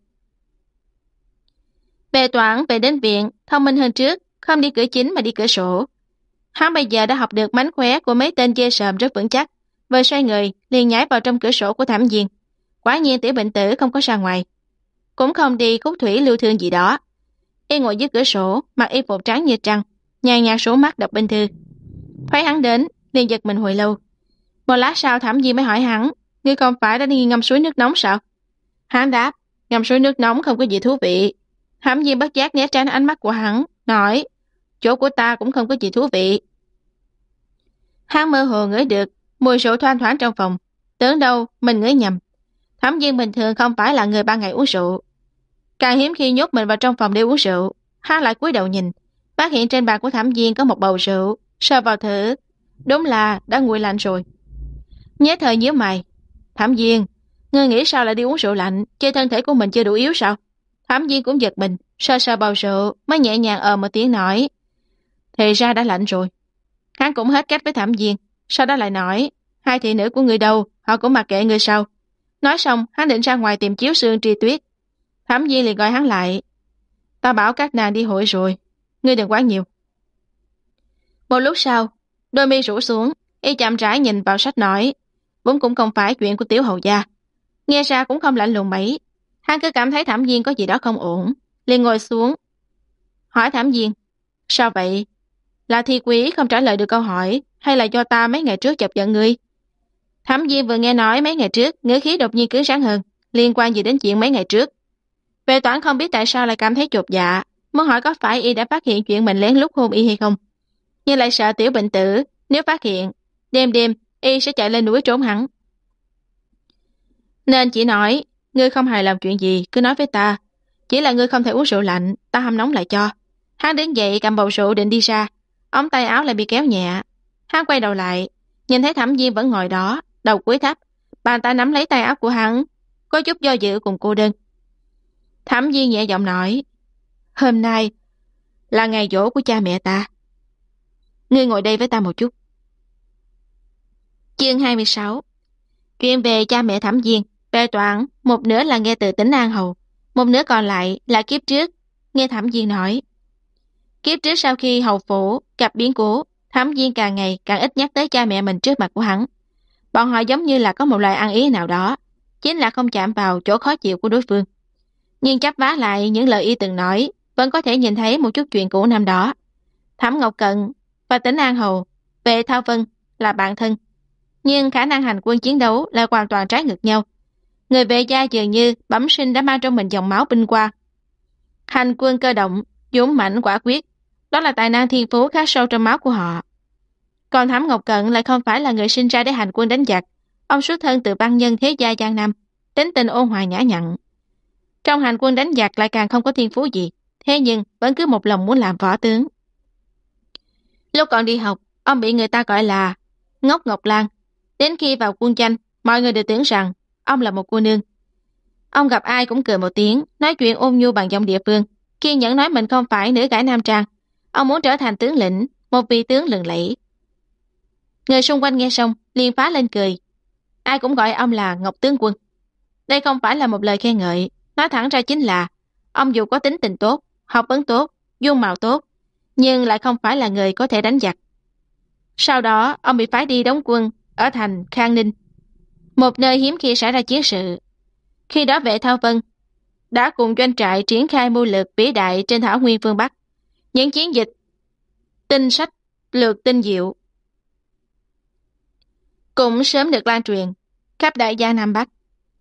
Vệ Toán về đến viện, thông minh hơn trước, không đi cửa chính mà đi cửa sổ. Hắn bây giờ đã học được mánh khóe của mấy tên dê sờm rất vững chắc, vừa xoay người liền nhảy vào trong cửa sổ của Thẩm Diên. Quả nhiên Tiểu Bệnh Tử không có ra ngoài, cũng không đi khúc thủy lưu thương gì đó. Y ngồi dưới cửa sổ, mặc y phục trắng như trăng, nhàn nhạt số mắt đọc binh thư. Thấy hắn đến, liền giật mình hồi lâu. Một lát sau Thẩm Diên mới hỏi hắn: "Ngươi không phải đã đi ngâm suối nước nóng sao?" Hắn đáp: "Ngâm suối nước nóng không có gì thú vị." Thẩm Diên bất giác né tránh ánh mắt của hắn, nói: "Chỗ của ta cũng không có gì thú vị." Hắn mơ hồ ngửi được mùi rượu thoang thoảng trong phòng, tưởng đâu mình ngửi nhầm. Thẩm Diên bình thường không phải là người ban ngày uống rượu, càng hiếm khi nhốt mình vào trong phòng để uống rượu. Hắn lại cúi đầu nhìn, phát hiện trên bàn của Thẩm Diên có một bầu rượu, sờ vào thử, đúng là đã nguội lạnh rồi. Nhớ thời nhíu mày: "Thẩm Diên, ngươi nghĩ sao lại đi uống rượu lạnh, chơi thân thể của mình chưa đủ yếu sao?" Thẩm Diên cũng giật mình, sờ sờ bầu rượu, mới nhẹ nhàng một tiếng nói: "Thì ra đã lạnh rồi." Hắn cũng hết cách với Thẩm Diên, sau đó lại nói: "Hai thị nữ của người đâu, họ cũng mặc kệ người sao?" Nói xong, hắn định ra ngoài tìm chiếu sương tri tuyết. Thẩm Diên liền gọi hắn lại: "Ta bảo các nàng đi hội rồi, ngươi đừng quá nhiều." Một lúc sau, đôi mi rũ xuống, y chậm rãi nhìn vào sách nói: "Vốn cũng không phải chuyện của Tiểu hầu gia." Nghe ra cũng không lạnh lùng mấy. Hắn cứ cảm thấy Thẩm Diên có gì đó không ổn, liền ngồi xuống, hỏi Thẩm Diên: "Sao vậy? Là Thi Quý không trả lời được câu hỏi, hay là do ta mấy ngày trước chọc giận ngươi?" Thẩm Diên vừa nghe nói mấy ngày trước, ngữ khí đột nhiên cứng rắn hơn, liên quan gì đến chuyện mấy ngày trước. Vệ Toán không biết tại sao lại cảm thấy chột dạ, muốn hỏi có phải y đã phát hiện chuyện mình lén lút hôn y hay không, nhưng lại sợ Tiểu Bệnh Tử nếu phát hiện, đêm đêm y sẽ chạy lên núi trốn hắn. Nên chỉ nói: "Ngươi không hài lòng chuyện gì cứ nói với ta, chỉ là ngươi không thể uống rượu lạnh, ta hâm nóng lại cho." Hắn đứng dậy cầm bầu rượu định đi ra, ống tay áo lại bị kéo nhẹ. Hắn quay đầu lại, nhìn thấy Thẩm Diên vẫn ngồi đó, đầu cúi thấp, bàn tay nắm lấy tay áo của hắn, có chút do dự cùng cô đơn. Thẩm Diên nhẹ giọng nói: "Hôm nay là ngày giỗ của cha mẹ ta, ngươi ngồi đây với ta một chút." Chương 26. Chuyện về cha mẹ Thẩm Diên, Vệ Toán một nửa là nghe từ Tĩnh An Hầu, một nửa còn lại là kiếp trước nghe Thẩm Diên nói. Kiếp trước sau khi hầu phủ gặp biến cố, Thẩm Diên càng ngày càng ít nhắc tới cha mẹ mình trước mặt của hắn. Bọn họ giống như là có một loại ăn ý nào đó, chính là không chạm vào chỗ khó chịu của đối phương. Nhưng chắp vá lại những lời y từng nói, vẫn có thể nhìn thấy một chút chuyện cũ năm đó. Thẩm Ngọc Cận và Tĩnh An Hầu, Vệ Thao Vân là bạn thân, nhưng khả năng hành quân chiến đấu lại hoàn toàn trái ngược nhau. Người Vệ gia dường như bẩm sinh đã mang trong mình dòng máu binh qua. Hành quân cơ động, dũng mãnh quả quyết, đó là tài năng thiên phú khắc sâu trong máu của họ. Còn Thẩm Ngọc Cận lại không phải là người sinh ra để hành quân đánh giặc, ông xuất thân từ văn nhân thế gia Giang Nam, tính tình ôn hòa nhã nhặn. Trong hành quân đánh giặc lại càng không có thiên phú gì, thế nhưng vẫn cứ một lòng muốn làm võ tướng. Lúc còn đi học, ông bị người ta gọi là Ngốc Ngọc Lan. Đến khi vào quân tranh, mọi người đều tưởng rằng ông là một cô nương. Ông gặp ai cũng cười một tiếng, nói chuyện ôn nhu bằng giọng địa phương, kiên nhẫn nói mình không phải nữ cải nam trang. Ông muốn trở thành tướng lĩnh, một vị tướng lừng lẫy. Người xung quanh nghe xong, liền phá lên cười. Ai cũng gọi ông là Ngọc Tướng Quân. Đây không phải là một lời khen ngợi, nói thẳng ra chính là ông dù có tính tình tốt, học vấn tốt, dung mạo tốt, nhưng lại không phải là người có thể đánh giặc. Sau đó, ông bị phái đi đóng quân ở thành Khang Ninh, một nơi hiếm khi xảy ra chiến sự. Khi đó Vệ Thao Vân đã cùng doanh trại triển khai mưu lược vĩ đại trên thảo nguyên phương Bắc. Những chiến dịch tinh sách lược tinh diệu cũng sớm được lan truyền khắp đại gia Nam Bắc.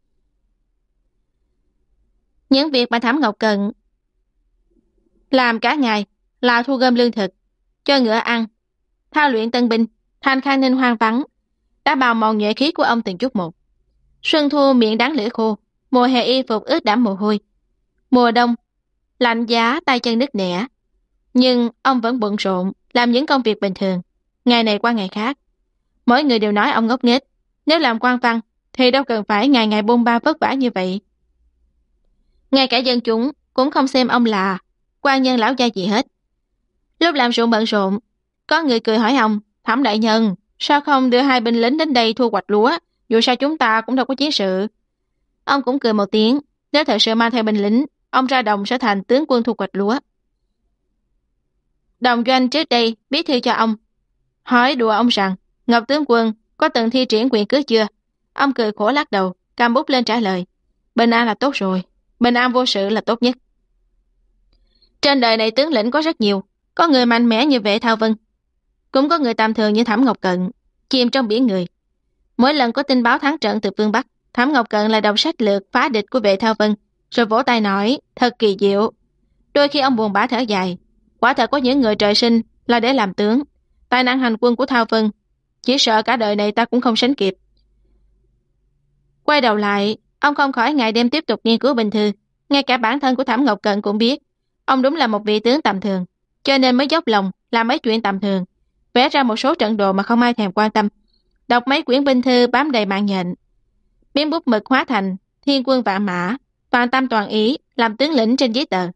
Những việc mà Thẩm Ngọc Cận làm cả ngày là thu gom lương thực, cho ngựa ăn, thao luyện tân binh, thành Khang Ninh hoang vắng, đã bào mòn nhuệ khí của ông từng chút một. Xuân thu miệng đắng lưỡi khô, mùa hè y phục ướt đẫm mồ hôi, mùa đông lạnh giá tay chân nứt nẻ, nhưng ông vẫn bận rộn làm những công việc bình thường, ngày này qua ngày khác. Mỗi người đều nói ông ngốc nghếch, nếu làm quan văn thì đâu cần phải ngày ngày bôn ba vất vả như vậy. Ngay cả dân chúng cũng không xem ông là quan nhân lão gia gì hết. Lúc làm ruộng bận rộn, có người cười hỏi ông: Thẩm đại nhân, sao không đưa 2 binh lính đến đây thu hoạch lúa, dù sao chúng ta cũng đâu có chiến sự. Ông cũng cười một tiếng, nếu thật sự mang theo binh lính, ông ra đồng sẽ thành tướng quân thu hoạch lúa. Đồng doanh trước đây viết thư cho ông, hỏi đùa ông rằng Ngọc tướng quân có từng thi triển quyền cước chưa? Ông cười khổ lắc đầu, cầm bút lên trả lời: bình an là tốt rồi, bình an vô sự là tốt nhất. Trên đời này tướng lĩnh có rất nhiều, có người mạnh mẽ như Vệ Thao Vân, cũng có người tầm thường như Thẩm Ngọc Cận, chìm trong biển người. Mỗi lần có tin báo thắng trận từ phương Bắc, Thẩm Ngọc Cận lại đọc sách lược phá địch của Vệ Thao Vân, rồi vỗ tay nói thật kỳ diệu. Đôi khi ông buồn bã thở dài, quả thật có những người trời sinh là để làm tướng. Tài năng hành quân của Thao Vân chỉ sợ cả đời này ta cũng không sánh kịp. Quay đầu lại, ông không khỏi ngày đêm tiếp tục nghiên cứu binh thư. Ngay cả bản thân của Thẩm Ngọc Cận cũng biết ông đúng là một vị tướng tầm thường, cho nên mới dốc lòng làm mấy chuyện tầm thường, vẽ ra một số trận đồ mà không ai thèm quan tâm, đọc mấy quyển binh thư bám đầy mạng nhện, biến bút mực hóa thành thiên quân vạn mã, toàn tâm toàn ý làm tướng lĩnh trên giấy tờ.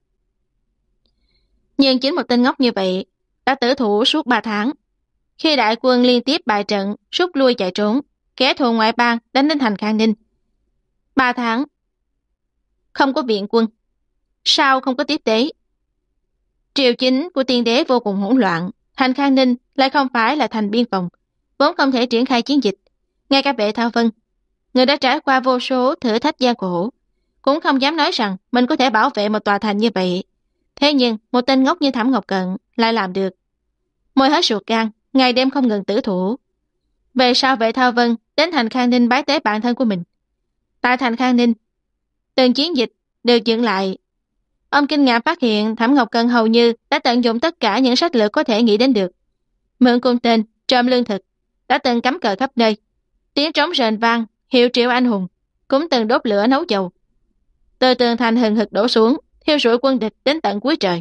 Nhưng chính một tên ngốc như vậy đã tử thủ suốt 3 tháng. Khi đại quân liên tiếp bại trận, rút lui chạy trốn, kẻ thù ngoại bang đánh đến thành Khang Ninh. 3 tháng không có viện quân, sao không có tiếp tế? Triều chính của tiên đế vô cùng hỗn loạn, thành Khang Ninh lại không phải là thành biên phòng, vốn không thể triển khai chiến dịch. Ngay cả Vệ Thao Vân, người đã trải qua vô số thử thách gian khổ, cũng không dám nói rằng mình có thể bảo vệ một tòa thành như vậy. Thế nhưng một tên ngốc như Thẩm Ngọc Cận lại làm được. Môi hết ruột gan, ngày đêm không ngừng tử thủ. Về sau Vệ Thao Vân đến thành Khang Ninh bái tế bạn thân của mình. Tại thành Khang Ninh, từng chiến dịch đều dựng lại. Ông kinh ngạc phát hiện Thẩm Ngọc Cận hầu như đã tận dụng tất cả những sách lược có thể nghĩ đến được. Mượn cung tên, trộm lương thực, đã từng cắm cờ khắp nơi. Tiếng trống rền vang, hiệu triệu anh hùng, cũng từng đốt lửa nấu dầu. Từ tường thành hừng hực đổ xuống, thiêu rụi quân địch đến tận cuối trời.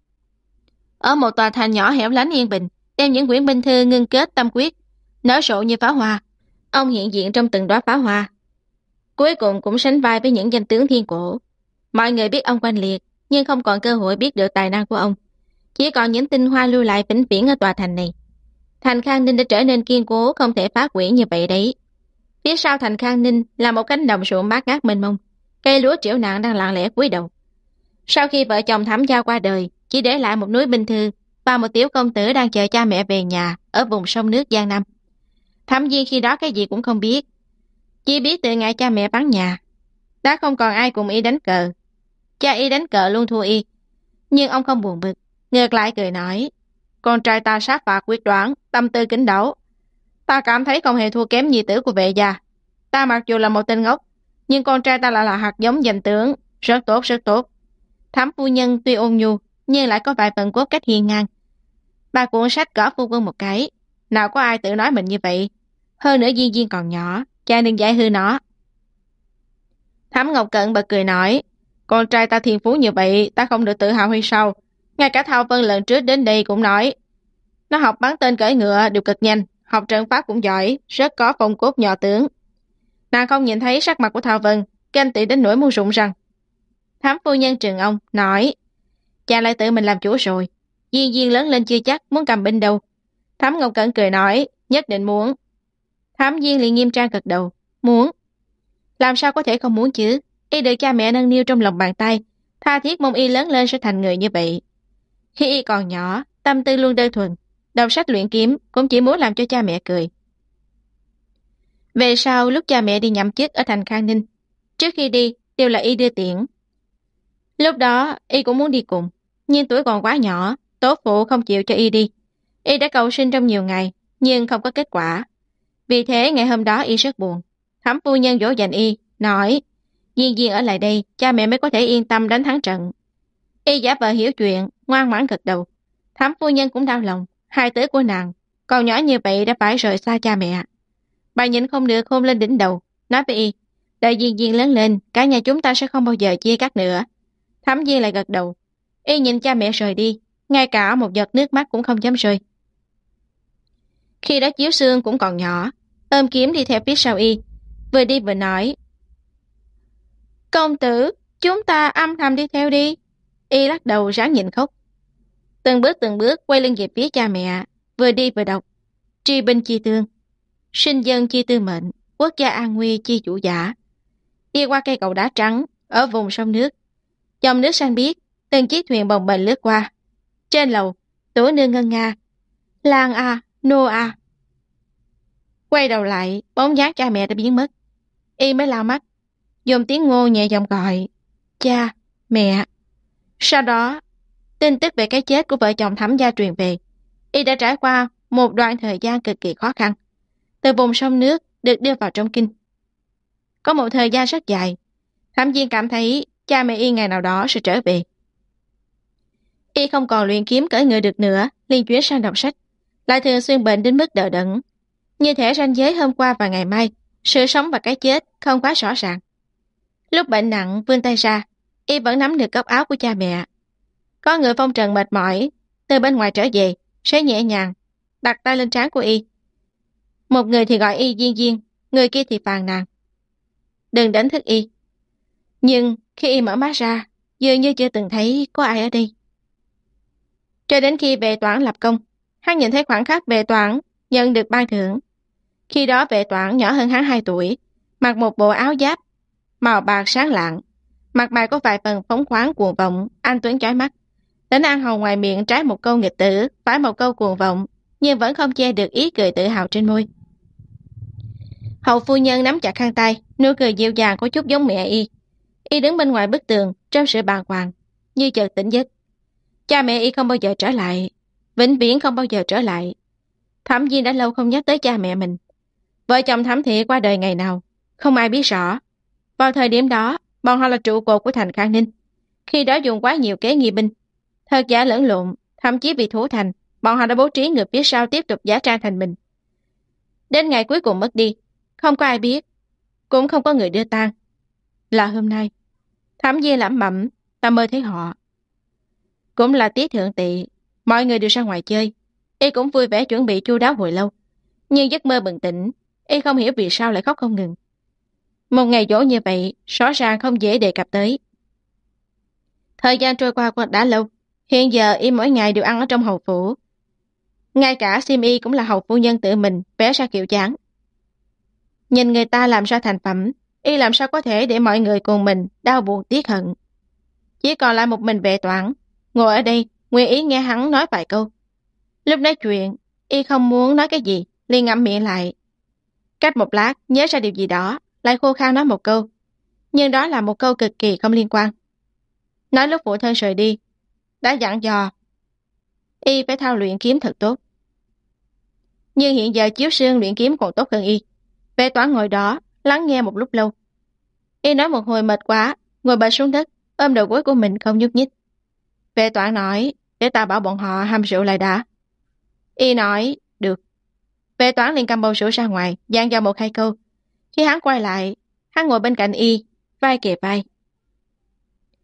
Ở một tòa thành nhỏ hẻo lánh yên bình, đem những quyển binh thư ngưng kết tâm quyết, nở rộ như pháo hoa. Ông hiện diện trong từng đóa pháo hoa, cuối cùng cũng sánh vai với những danh tướng thiên cổ. Mọi người biết ông oanh liệt, nhưng không còn cơ hội biết được tài năng của ông. Chỉ còn những tinh hoa lưu lại vĩnh viễn ở tòa thành này. Thành Khang Ninh đã trở nên kiên cố, không thể phá hủy như vậy đấy. Phía sau thành Khang Ninh là một cánh đồng ruộng bát ngát mênh mông, cây lúa triểu nặng đang lặng lẽ cúi đầu. Sau khi vợ chồng Thẩm gia qua đời, chỉ để lại một núi binh thư và một tiểu công tử đang chờ cha mẹ về nhà ở vùng sông nước Giang Nam. Thẩm Viên khi đó cái gì cũng không biết, chỉ biết từ ngày cha mẹ vắng nhà, đã không còn ai cùng y đánh cờ. Cha y đánh cờ luôn thua y, nhưng ông không buồn bực, ngược lại cười nói: con trai ta sát phạt quyết đoán, tâm tư kính đáo, ta cảm thấy không hề thua kém nhi tử của Vệ gia. Ta mặc dù là một tên ngốc, nhưng con trai ta lại là hạt giống danh tướng, rất tốt rất tốt. Thẩm phu nhân tuy ôn nhu nhưng lại có vài phần cốt cách hiên ngang. Bà cuộn sách gõ phu quân một cái: nào có ai tự nói mình như vậy, hơn nữa Duyên Duyên còn nhỏ, cha đừng giải hư nó. Thẩm Ngọc Cận bật cười nói: Con trai ta thiên phú như vậy, ta không được tự hào hay sao? Ngay cả Thao Vân lần trước đến đây cũng nói. Nó học bắn tên cưỡi ngựa đều cực nhanh, học trận pháp cũng giỏi, rất có phong cốt nhỏ tướng. Nàng không nhìn thấy sắc mặt của Thao Vân, ganh tị đến nỗi muốn rụng răng. Thám phu nhân Trường ông nói, cha lại tự mình làm chủ rồi. Diên Diên lớn lên chưa chắc muốn cầm binh đâu. Thám Ngọc Cẩn cười nói, nhất định muốn. Thám Diên liền nghiêm trang gật đầu, muốn. Làm sao có thể không muốn chứ? Y được cha mẹ nâng niu trong lòng bàn tay, tha thiết mong y lớn lên sẽ thành người như vậy. Khi y còn nhỏ, tâm tư luôn đơn thuần, đọc sách luyện kiếm cũng chỉ muốn làm cho cha mẹ cười. Về sau lúc cha mẹ đi nhậm chức ở thành Khang Ninh, trước khi đi đều là y đưa tiễn. Lúc đó y cũng muốn đi cùng, nhưng tuổi còn quá nhỏ, tổ phụ không chịu cho y đi. Y đã cầu xin trong nhiều ngày, nhưng không có kết quả. Vì thế ngày hôm đó y rất buồn. Thẩm phu nhân dỗ dành y, nói, Diên Diên ở lại đây, cha mẹ mới có thể yên tâm đánh thắng trận. Y giả vờ hiểu chuyện, ngoan ngoãn gật đầu. Thẩm phu nhân cũng đau lòng, hai tử của nàng, còn nhỏ như vậy đã phải rời xa cha mẹ. Bà nhịn không được hôn lên đỉnh đầu, nói với y, đợi Diên Diên lớn lên, cả nhà chúng ta sẽ không bao giờ chia cắt nữa. Thẩm Diên lại gật đầu. Y nhìn cha mẹ rời đi, ngay cả một giọt nước mắt cũng không dám rơi. Khi đó Chiếu Sương cũng còn nhỏ, ôm kiếm đi theo phía sau y, vừa đi vừa nói, công tử, chúng ta âm thầm đi theo đi. Y lắc đầu ráng nhịn khóc. Từng bước quay lưng về phía cha mẹ, vừa đi vừa đọc, tri binh chi tương, sinh dân chi tư mệnh, quốc gia an nguy chi chủ giả. Đi qua cây cầu đá trắng, ở vùng sông nước, dòng nước xanh biếc, từng chiếc thuyền bồng bềnh lướt qua. Trên lầu, Tổ nương ngân nga, Lan a, nô a. Quay đầu lại, bóng dáng cha mẹ đã biến mất. Y mới lau mắt, dùng tiếng Ngô nhẹ giọng gọi, cha, mẹ. Sau đó, tin tức về cái chết của vợ chồng Thẩm gia truyền về. Y đã trải qua một đoạn thời gian cực kỳ khó khăn. Từ vùng sông nước được đưa vào trong kinh. Có một thời gian rất dài, Thẩm Diên cảm thấy cha mẹ y ngày nào đó sẽ trở về. Y không còn luyện kiếm cưỡi ngựa được nữa, liền chuyển sang đọc sách, lại thường xuyên bệnh đến mức đờ đẫn. Như thể ranh giới hôm qua và ngày mai, sự sống và cái chết không quá rõ ràng. Lúc bệnh nặng vươn tay ra, y vẫn nắm được góc áo của cha mẹ. Có người phong trần mệt mỏi từ bên ngoài trở về, sẽ nhẹ nhàng đặt tay lên trán của y. Một người thì gọi y Diên Diên, người kia thì phàn nàn, đừng đánh thức y. Nhưng khi y mở mắt ra, dường như chưa từng thấy có ai ở đây. Cho đến khi Vệ Toản lập công, hắn nhìn thấy khoảnh khắc Vệ Toản nhận được ban thưởng. Khi đó Vệ Toản nhỏ hơn hắn 2 tuổi, mặc một bộ áo giáp màu bạc sáng lạng, mặt mày có vài phần phóng khoáng cuồng vọng, anh tuấn chói mắt. Đến An Hầu ngoài miệng trái một câu nghịch tử, phải một câu cuồng vọng, nhưng vẫn không che được ý cười tự hào trên môi. Hầu phu nhân nắm chặt khăn tay, nụ cười dịu dàng có chút giống mẹ y. Y đứng bên ngoài bức tường, trong sự bàng hoàng, như chợt tỉnh giấc. Cha mẹ y không bao giờ trở lại, vĩnh viễn không bao giờ trở lại. Thẩm Diên đã lâu không nhắc tới cha mẹ mình. Vợ chồng Thẩm Thị qua đời ngày nào, không ai biết rõ. Vào thời điểm đó, bọn họ là trụ cột của thành Khang Ninh. Khi đó dùng quá nhiều kế nghi binh, thật giả lẫn lộn, thậm chí vì thủ thành, bọn họ đã bố trí người phía sau tiếp tục giả trang thành mình. Đến ngày cuối cùng mất đi, không có ai biết, cũng không có người đưa tang. Là hôm nay, Thẩm Diên lẩm bẩm, ta mơ thấy họ. Cũng là tiết thượng tỵ, mọi người đều ra ngoài chơi. Y cũng vui vẻ chuẩn bị chu đáo hồi lâu. Nhưng giấc mơ bừng tỉnh, y không hiểu vì sao lại khóc không ngừng. Một ngày dỗ như vậy, rõ ràng không dễ đề cập tới. Thời gian trôi qua đã lâu, hiện giờ y mỗi ngày đều ăn ở trong hầu phủ. Ngay cả xiêm y cũng là hầu phu nhân tự mình vẽ ra kiểu dáng. Nhìn người ta làm ra thành phẩm, y làm sao có thể để mọi người cùng mình đau buồn tiếc hận. Chỉ còn lại một mình Vệ Toản, ngồi ở đây, nguyện ý nghe hắn nói vài câu. Lúc nói chuyện, y không muốn nói cái gì, liền ngậm miệng lại. Cách một lát, nhớ ra điều gì đó, lại khô khan nói một câu. Nhưng đó là một câu cực kỳ không liên quan. Nói lúc phụ thân rời đi, đã dặn dò y phải thao luyện kiếm thật tốt. Nhưng hiện giờ Chiếu Sương luyện kiếm còn tốt hơn y. Vệ Toản ngồi đó, lắng nghe một lúc lâu. Y nói một hồi mệt quá, ngồi bệt xuống đất, ôm đầu gối của mình không nhúc nhích. Vệ Toản nói, để ta bảo bọn họ hâm rượu lại đã. Y nói, được. Vệ Toản liền cầm bầu rượu ra ngoài, dặn dò 1-2 câu. Khi hắn quay lại, hắn ngồi bên cạnh y, vai kề vai.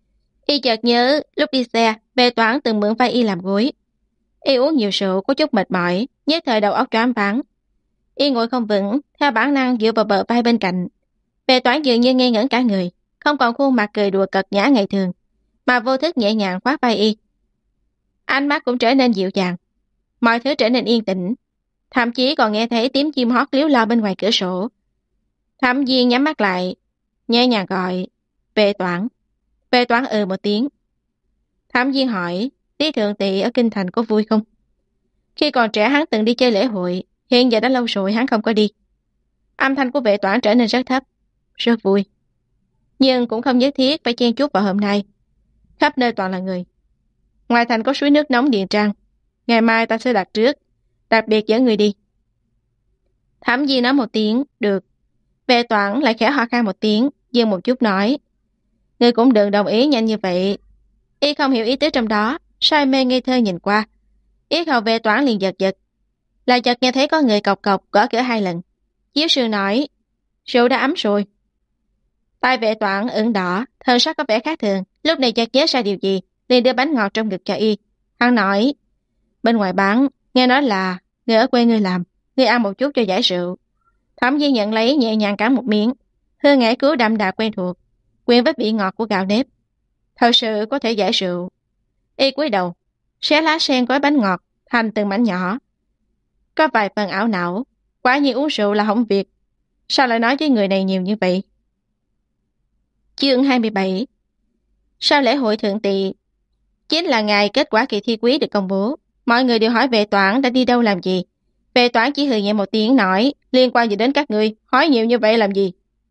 Y chợt nhớ lúc đi xe, Bề Toán từng mượn vai Y làm gối. Y uống nhiều rượu, có chút mệt mỏi, nhất thời đầu óc choáng váng. Y ngồi không vững, theo bản năng dựa vào bờ vai bên cạnh. Bề Toán dường như ngây ngẩn cả người, không còn khuôn mặt cười đùa cợt nhã ngày thường, mà vô thức nhẹ nhàng khoác vai Y. Ánh mắt cũng trở nên dịu dàng, mọi thứ trở nên yên tĩnh, thậm chí còn nghe thấy tiếng chim hót líu lo bên ngoài cửa sổ. Thẩm Viên nhắm mắt lại, nhẹ nhàng gọi, Bề Toán. Bề Toán một tiếng. Thẩm Viên hỏi, Lý Thượng Tỵ ở Kinh Thành có vui không? Khi còn trẻ hắn từng đi chơi lễ hội, hiện giờ đã lâu rồi hắn không có đi. Âm thanh của Vệ Toán trở nên rất thấp. Rất vui. Nhưng cũng không nhất thiết phải chen chúc vào hôm nay. Khắp nơi toàn là người. Ngoài thành có suối nước nóng Điền Trang. Ngày mai ta sẽ đặt trước, đặc biệt dẫn người đi. Thẩm Viên nói một tiếng, được. Vệ Toán lại khẽ ho khan một tiếng, dừng một chút nói, ngươi cũng đừng đồng ý nhanh như vậy. Y không hiểu ý tứ trong đó, say mê ngây thơ nhìn qua. Yết hầu Vệ Toán liền giật giật. Lại chợt nghe thấy có người cộc cộc gõ cửa 2 lần. Chiếu sư nói, rượu đã ấm rồi. Tai Vệ Toán ửng đỏ, thân sắc có vẻ khác thường, lúc này chợt nhớ ra điều gì, liền đưa bánh ngọt trong ngực cho Y. Hắn nói, bên ngoài bán, nghe nói là người ở quê ngươi làm, ngươi ăn một chút cho giải rượu. Thẩm Viên nhận lấy nhẹ nhàng cắn một miếng, hương ngải cứu đậm đà quen thuộc, quyện với vị ngọt của gạo nếp. Thật sự có thể giải rượu. Y cúi đầu, xé lá sen gói bánh ngọt thành từng mảnh nhỏ. Có vài phần ảo não, quả nhiên uống rượu là hỏng việc. Sao lại nói với người này nhiều như vậy? Chương 27. Sau lễ hội thượng tỵ, chính là ngày kết quả kỳ thi quý được công bố. Mọi người đều hỏi Vệ Toán đã đi đâu làm gì. Vệ Toán chỉ hừ nhẹ một tiếng nói, liên quan gì đến các ngươi, hỏi nhiều như vậy làm gì?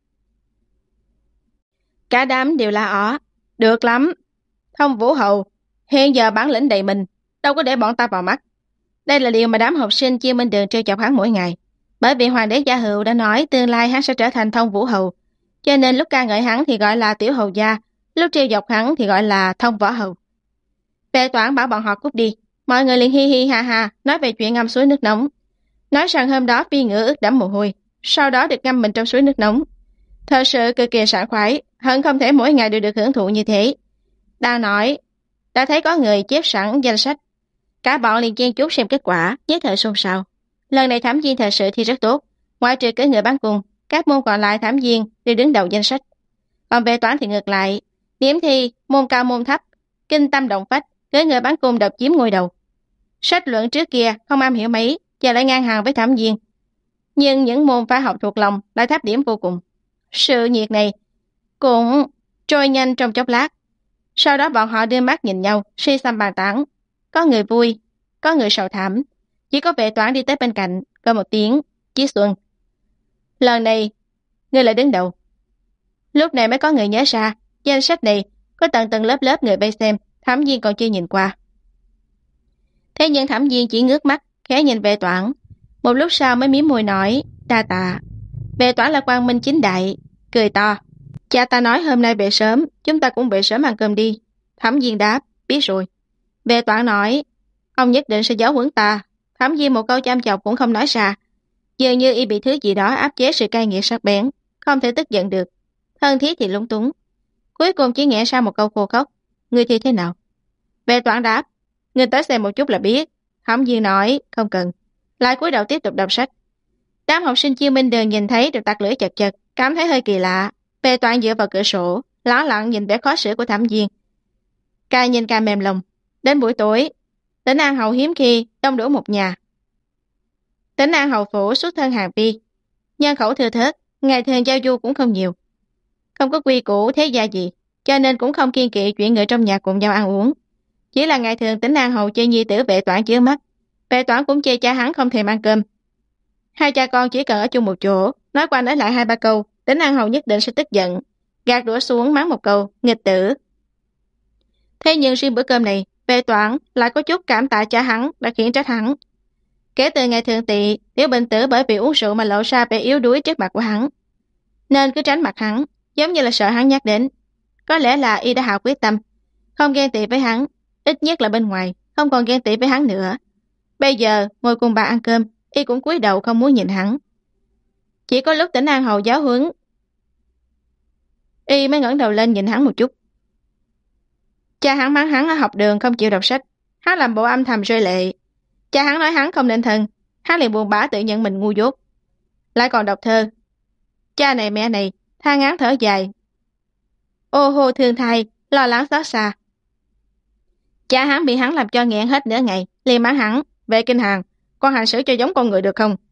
Cả đám đều la ó. Được lắm. Thông Vũ Hầu, hiện giờ bản lĩnh đầy mình, đâu có để bọn ta vào mắt. Đây là điều mà đám học sinh chia bên đường trêu chọc hắn mỗi ngày. Bởi vì Hoàng đế Gia Hữu đã nói tương lai hắn sẽ trở thành Thông Vũ Hầu, cho nên lúc ca ngợi hắn thì gọi là Tiểu Hầu Gia, lúc trêu chọc hắn thì gọi là Thông Võ Hầu. Vệ Toán bảo bọn họ cút đi, mọi người liền hi hi ha ha nói về chuyện ngâm suối nước nóng. Nói rằng hôm đó phi ngựa ướt đẫm mồ hôi, sau đó được ngâm mình trong suối nước nóng. Thật sự cực kỳ sảng khoái, hận không thể mỗi ngày đều được hưởng thụ như thế. Đang nói, đã thấy có người chép sẵn danh sách. Cả bọn liền chen chúc xem kết quả, nhất thời xôn xao. Lần này Thẩm Viên thật sự thi rất tốt, ngoại trừ cưỡi ngựa bắn cung, các môn còn lại Thẩm Viên đều đứng đầu danh sách. Còn Vệ Toán thì ngược lại, điểm thi môn cao môn thấp, kinh tâm động phách, cưỡi ngựa bắn cung độc chiếm ngôi đầu. Sách luận trước kia không am hiểu mấy, giờ lại ngang hàng với Thẩm Viên. Nhưng những môn phải học thuộc lòng lại thấp điểm vô cùng. Sự nhiệt này cũng trôi nhanh trong chốc lát. Sau đó bọn họ đưa mắt nhìn nhau, suy xăm bàn tán. Có người vui, có người sầu thảm. Chỉ có Vệ Toán đi tới bên cạnh, gọi một tiếng, Chí Xuân. Lần này, ngươi lại đứng đầu. Lúc này mới có người nhớ ra, danh sách này có tầng tầng lớp lớp người vây xem, Thẩm Viên còn chưa nhìn qua. Thế nhưng Thẩm Viên chỉ ngước mắt, khẽ nhìn Vệ Toán. Một lúc sau mới mím môi nói, đa tạ. Vệ Toán là quang minh chính đại, cười to. Cha ta nói hôm nay về sớm, chúng ta cũng về sớm ăn cơm đi. Thẩm Viên đáp, biết rồi. Vệ Toán nói, ông nhất định sẽ giáo huấn ta. Thẩm Viên một câu chăm chọc cũng không nói ra. Dường như y bị thứ gì đó áp chế sự cay nghiệt sắc bén, không thể tức giận được. Thân thiết thì lúng túng. Cuối cùng chỉ nghe ra một câu khô khốc. Ngươi thi thế nào? Vệ Toán đáp, ngươi tới xem một chút là biết. Thẩm Viên nói, không cần. Lại cúi đầu tiếp tục đọc sách. Đám học sinh chiêu minh đường nhìn thấy đều tặc lưỡi chật chật, cảm thấy hơi kỳ lạ. Vệ Toán dựa vào cửa sổ, lẳng lặng nhìn vẻ khó xử của Thẩm Viên. Càng nhìn càng mềm lòng. Đến buổi tối, Tỉnh An Hầu hiếm khi đông đủ một nhà. Tỉnh An Hầu phủ xuất thân hàng vi, nhân khẩu thừa thớt, ngày thường giao du cũng không nhiều. Không có quy củ thế gia gì, cho nên cũng không kiêng kỵ chuyện người trong nhà cùng nhau ăn uống. Chỉ là ngày thường Tỉnh An Hầu chơi nhi tử Vệ Toán chứa mắt, Vệ Toán cũng chê cha hắn không thèm ăn cơm. Hai cha con chỉ cần ở chung một chỗ, nói qua nói lại 2-3 câu, Tỉnh An Hầu nhất định sẽ tức giận, gạt đũa xuống mắng một câu, nghịch tử. Thế nhưng riêng bữa cơm này, Vệ Toán lại có chút cảm tạ cha hắn đã khiển trách hắn. Kể từ ngày thượng tỵ, Tiểu Bình Tử bởi vì uống rượu mà lộ ra vẻ yếu đuối trước mặt của hắn, nên cứ tránh mặt hắn, giống như là sợ hắn nhắc đến. Có lẽ là y đã hạ quyết tâm, không ghen tị với hắn, ít nhất là bên ngoài, không còn ghen tị với hắn nữa. Bây giờ ngồi cùng bà ăn cơm, y cũng cúi đầu không muốn nhìn hắn. Chỉ có lúc Tỉnh An Hầu giáo huấn, y mới ngẩng đầu lên nhìn hắn một chút. Cha hắn mắng hắn ở học đường không chịu đọc sách, hắn làm bộ âm thầm rơi lệ. Cha hắn nói hắn không nên thân, hắn liền buồn bã tự nhận mình ngu dốt. Lại còn đọc thơ. Cha này mẹ này, than ngán thở dài. Ô hô thương thai, lo lắng xót xa. Cha hắn bị hắn làm cho nghẹn hết nửa ngày, liền mắng hắn, vệ kinh hàng, con hành xử cho giống con người được không?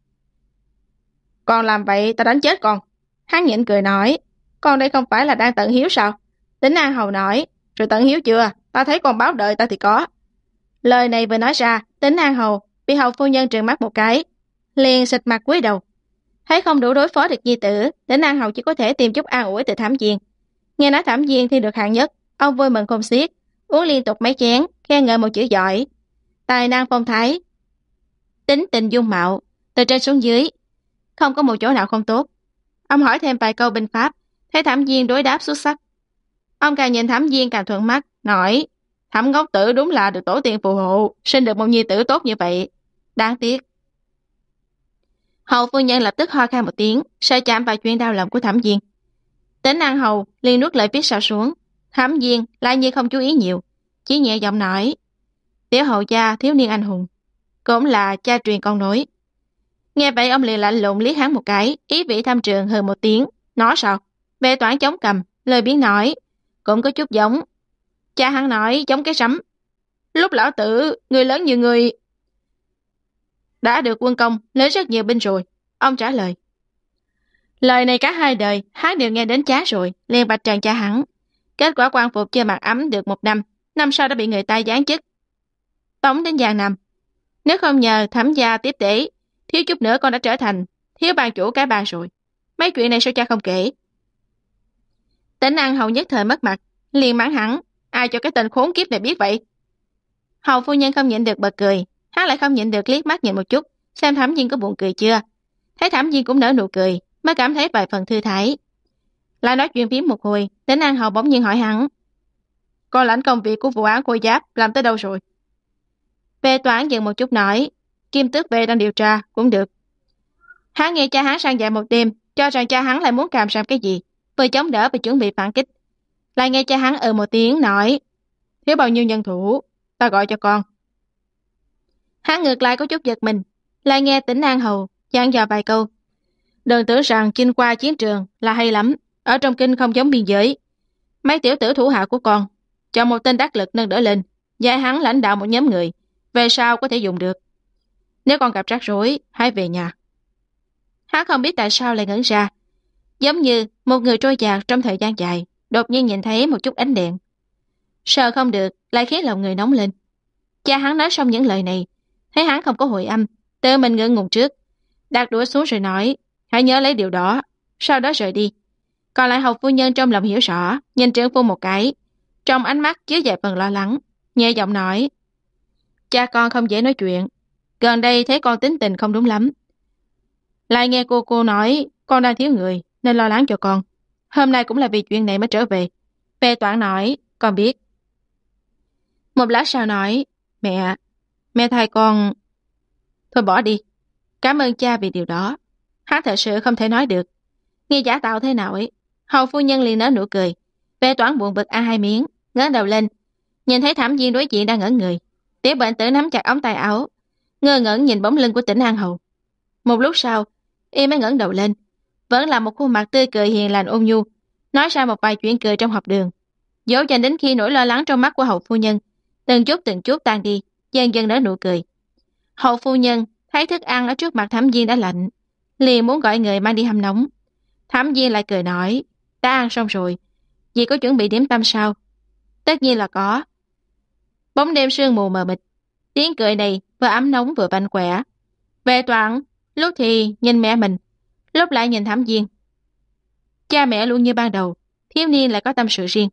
Con làm vậy ta đánh chết con. Hắn nhịn cười nói, con đây không phải là đang tận hiếu sao? Tính An Hầu nói, rồi tận hiếu chưa? Ta thấy con báo đợi ta thì có. Lời này vừa nói ra, Tính An Hầu bị hầu phu nhân trừng mắt một cái, liền xịt mặt cúi đầu. Thấy không đủ đối phó được nhi tử, Tính An Hầu chỉ có thể tìm chút an ủi từ Thẩm Diên. Nghe nói Thẩm Diên thi được hạng nhất, ông vui mừng không xiết, uống liên tục mấy chén, khen ngợi một chữ giỏi. Tài năng phong thái, tính tình dung mạo, từ trên xuống dưới, không có một chỗ nào không tốt. Ông hỏi thêm vài câu binh pháp, thấy Thẩm Diên đối đáp xuất sắc. Ông càng nhìn Thẩm Diên càng thuận mắt, nói, Thẩm ngốc tử đúng là được tổ tiên phù hộ, sinh được một nhi tử tốt như vậy. Đáng tiếc. Hầu phu nhân lập tức ho khan một tiếng, sợ chạm vào chuyện đau lòng của Thẩm Diên. Tính An Hầu liền nuốt lời phía sau xuống. Thẩm Diên lại như không chú ý nhiều, chỉ nhẹ giọng nói, tiểu hầu gia thiếu niên anh hùng, cũng là cha truyền con nối. Nghe vậy ông liền lạnh lùng liếc hắn một cái, ý vị thăm trường hừ một tiếng, nói sao? Vệ Toản chống cầm, lời biến nói, cũng có chút giống. Cha hắn nói giống cái sấm. Lúc lão tử, người lớn như người đã được quân công, lấy rất nhiều binh rồi. Ông trả lời. Lời này cả hai đời, hắn đều nghe đến chán rồi, liền bạch tràng cha hắn. Kết quả quan phục chưa mặc ấm được 1 năm, năm sau đã bị người ta giáng chức. Tống đến Giang Nam. Nếu không nhờ Thẩm gia tiếp tế, thiếu chút nữa con đã trở thành thiếu ban chủ cái bang rồi. Mấy chuyện này sao cha không kể? Tính An Hầu nhất thời mất mặt, liền mắng hắn, ai cho cái tên khốn kiếp này biết vậy? Hầu phu nhân không nhịn được bật cười, hắn lại không nhịn được liếc mắt nhìn một chút, xem Thẩm Diên có buồn cười chưa. Thấy Thẩm Diên cũng nở nụ cười, mới cảm thấy vài phần thư thái. Lại nói chuyện phím một hồi, Tính An Hầu bỗng nhiên hỏi hắn, con lãnh công việc của vụ án Khôi Giáp làm tới đâu rồi? Về Toản dừng một chút nói, Kim Tước về đang điều tra, cũng được. Hắn nghe cha hắn sang dạy một đêm, cho rằng cha hắn lại muốn càm ràm cái gì, vừa chống đỡ vừa chuẩn bị phản kích. Lại nghe cha hắn một tiếng nói, thiếu bao nhiêu nhân thủ, ta gọi cho con. Hắn ngược lại có chút giật mình, lại nghe Tính An Hầu dặn dò vài câu. Đừng tưởng rằng chinh qua chiến trường là hay lắm, ở trong kinh không giống biên giới. Mấy tiểu tử thủ hạ của con, cho một tên đắc lực nâng đỡ lên, dạy hắn lãnh đạo một nhóm người, về sau có thể dùng được. Nếu con gặp rắc rối, hãy về nhà. Hắn không biết tại sao lại ngẩn ra, giống như một người trôi dạt trong thời gian dài, đột nhiên nhìn thấy một chút ánh đèn. Sợ không được, lại khiến lòng người nóng lên. Cha hắn nói xong những lời này, thấy hắn không có hồi âm, tự mình ngượng ngùng trước, đặt đũa xuống rồi nói, hãy nhớ lấy điều đó, sau đó rời đi. Còn lại hầu phu nhân trong lòng hiểu rõ, nhìn trưởng phu một cái, trong ánh mắt chứa vài phần lo lắng, nhẹ giọng nói, cha con không dễ nói chuyện, gần đây thấy con tính tình không đúng lắm. Lại nghe cô nói, con đang thiếu người, nên lo lắng cho con. Hôm nay cũng là vì chuyện này mới trở về. Về Toản nói, con biết. Một lát sau nói, mẹ thay con. Thôi bỏ đi, cảm ơn cha vì điều đó. Hắn thật sự không thể nói được. Nghe giả tạo thế nào ấy. Hầu phu nhân liền nở nụ cười. Về Toản buồn bực ăn 2 miếng, ngẩng đầu lên, nhìn thấy Thẩm Diên đối diện đang ngẩn người. Tiểu bệnh tử nắm chặt ống tay áo, ngơ ngẩn nhìn bóng lưng của Tĩnh An Hầu. Một lúc sau, y mới ngẩng đầu lên, vẫn là một khuôn mặt tươi cười hiền lành ôn nhu, nói ra một vài chuyện cười trong học đường, dỗ dành đến khi nỗi lo lắng trong mắt của hầu phu nhân từng chút tan đi, dần dần nở nụ cười. Hầu phu nhân thấy thức ăn ở trước mặt Thẩm Diên đã lạnh, liền muốn gọi người mang đi hâm nóng. Thẩm Diên lại cười nói, đã ăn xong rồi, dì có chuẩn bị điểm tâm sao? Tất nhiên là có. Bóng đêm sương mù mờ mịt, tiếng cười này vừa ấm nóng vừa banh quẻ. Về Toản lúc thì nhìn mẹ mình, lúc lại nhìn Thẩm Diên. Cha mẹ luôn như ban đầu, thiếu niên lại có tâm sự riêng.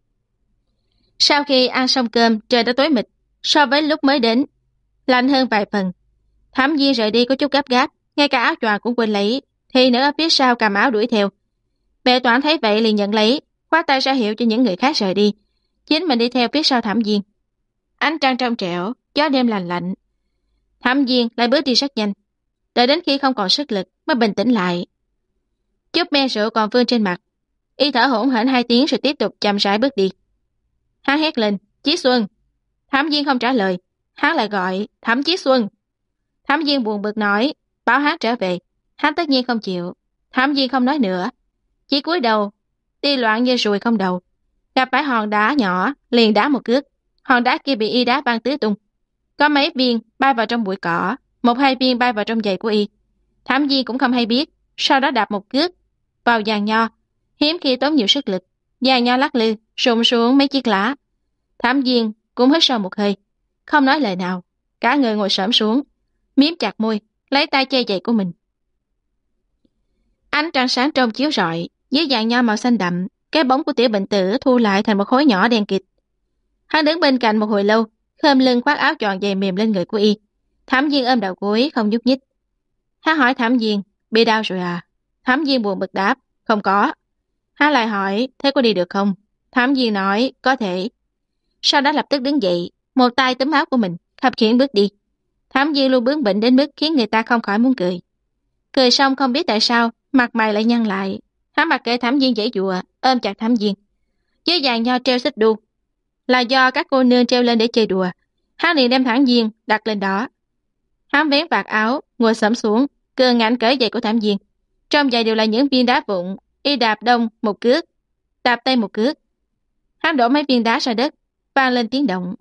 Sau khi ăn xong cơm, trời đã tối mịt, so với lúc mới đến, lạnh hơn vài phần. Thẩm Diên rời đi có chút gấp gáp, ngay cả áo choàng cũng quên lấy, thì nữa ở phía sau cầm áo đuổi theo. Vệ Toản thấy vậy liền nhận lấy, khoát tay ra hiệu cho những người khác rời đi, chính mình đi theo phía sau Thẩm Diên. Ánh trăng trong trẻo, gió đêm lạnh lạnh. Thẩm Diên lại bước đi rất nhanh, đợi đến khi không còn sức lực mới bình tĩnh lại. Chút men rượu còn vương trên mặt, y thở hổn hển 2 tiếng rồi tiếp tục chậm rãi bước đi. Hắn hét lên, Chí Xuân. Thám viên không trả lời. Hắn lại gọi, Thẩm Chí Xuân. Thám viên buồn bực nói, bảo hắn trở về. Hắn tất nhiên không chịu. Thám viên không nói nữa, chỉ cúi đầu, đi loạn như ruồi không đầu. Gặp phải hòn đá nhỏ, liền đá một cước. Hòn đá kia bị y đá văng tứ tung. Có mấy viên bay vào trong bụi cỏ, một hai viên bay vào trong giày của y. Thám viên cũng không hay biết, sau đó đạp một cước vào giàn nho, hiếm khi tốn nhiều sức lực. Giàn nho lắc lư, rụng xuống mấy chiếc lá. Thám viên cũng hít sâu một hơi, không nói lời nào, cả người ngồi xổm xuống, miếm chặt môi, lấy tay che giày của mình. Ánh trăng sáng trong chiếu rọi, dưới giàn nho màu xanh đậm, cái bóng của Tiểu Bệnh Tử thu lại thành một khối nhỏ đen kịt. Hắn đứng bên cạnh một hồi lâu, khom lưng khoác áo choàng dày mềm lên người của y. Thám viên ôm đầu gối không nhúc nhích. Hắn hỏi thám viên, bị đau rồi à? Thám viên buồn bực đáp, không có. Hắn lại hỏi, thế có đi được không? Thám viên nói, có thể. Sau đó lập tức đứng dậy, một tay túm áo của mình, khập khiễng bước đi. Thám viên luôn bướng bỉnh đến mức khiến người ta không khỏi muốn cười. Cười xong không biết tại sao, mặt mày lại nhăn lại. Hắn mặc kệ thám viên giãy giụa, ôm chặt thám viên. Dưới giàn nho treo xích đu, là do các cô nương treo lên để chơi đùa. Hắn liền đem thám viên đặt lên đó. Hắn vén vạt áo, ngồi xổm xuống, cường ngạnh cởi giày của thám viên. Trong giày đều là những viên đá vụn, y đạp đông một cước, đạp tây một cước. Hắn đổ mấy viên đá ra đất, vang lên tiếng động.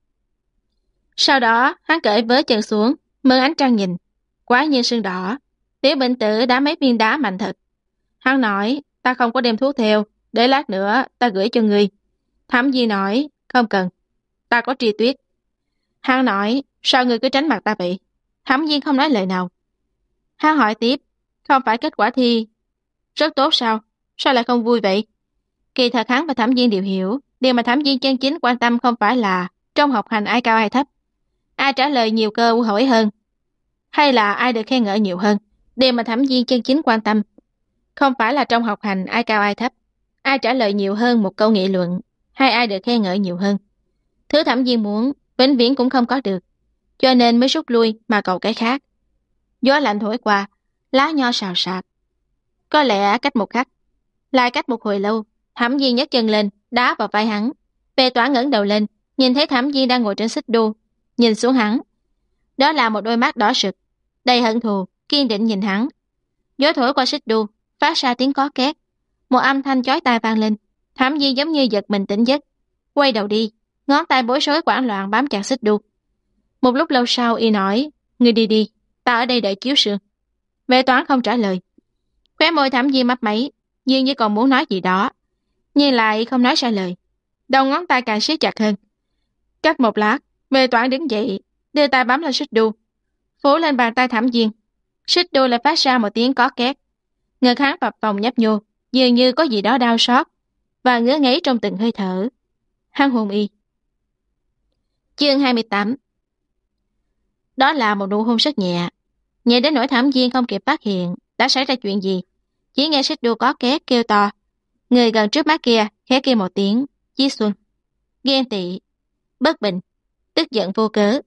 Sau đó, hắn cởi vớ chân xuống, mượn ánh trăng nhìn. Quá nhiên sưng đỏ. Tiểu Bệnh Tử đá mấy viên đá mạnh thật. Hắn nói, ta không có đem thuốc theo, để lát nữa ta gửi cho ngươi. Thẩm Di nói, không cần, ta có Tri Tuyết. Hắn nói, sao ngươi cứ tránh mặt ta vậy? Thẩm Di không nói lời nào. Hắn hỏi tiếp, không phải kết quả thi rất tốt sao? Sao lại không vui vậy? Kỳ thật hắn và Thẩm Di đều hiểu, điều mà Thẩm Di chân chính quan tâm không phải là trong học hành ai cao ai thấp, ai trả lời nhiều câu hỏi hơn, hay là ai được khen ngợi nhiều hơn. Điều mà Thẩm Di chân chính quan tâm không phải là trong học hành ai cao ai thấp, ai trả lời nhiều hơn một câu nghị luận, hay ai được khen ngợi nhiều hơn. Thứ Thẩm Di muốn, vĩnh viễn cũng không có được, cho nên mới rút lui mà cầu cái khác. Gió lạnh thổi qua, lá nho xào xạc. Có lẽ cách một khắc, lại cách một hồi lâu, Thẩm Di nhấc chân lên, đá vào vai hắn. Vệ Toán ngẩng đầu lên, nhìn thấy Thẩm Di đang ngồi trên xích đu, nhìn xuống hắn. Đó là một đôi mắt đỏ sực, đầy hận thù, kiên định nhìn hắn. Gió thổi qua xích đu, phát ra tiếng có két. Một âm thanh chói tai vang lên. Thẩm Di giống như giật mình tỉnh giấc, quay đầu đi, ngón tay bối rối hoảng loạn bám chặt xích đu. Một lúc lâu sau y nói, ngươi đi đi, ta ở đây đợi chiếu sương. Vệ Toán không trả lời. Khóe môi Thẩm Di mấp máy, dường như còn muốn nói gì đó, nhưng lại không nói ra lời. Đầu ngón tay càng siết chặt hơn. Cách một lát, Vệ Toán đứng dậy, đưa tay bám lên xích đu, phủ lên bàn tay Thẩm Di. Xích đu lại phát ra một tiếng có két. Ngực hắn phập phồng nhấp nhô, dường như có gì đó đau xót và ngứa ngáy trong từng hơi thở. Hắn hôn y. Chương 28. Đó là một nụ hôn rất nhẹ, nhẹ đến nỗi Thẩm Di không kịp phát hiện đã xảy ra chuyện gì. Chỉ nghe xích đu có két kêu to. Người gần trước mắt kia khẽ kêu một tiếng, Chí Xuân. Ghen tị, bất bình, tức giận vô cớ,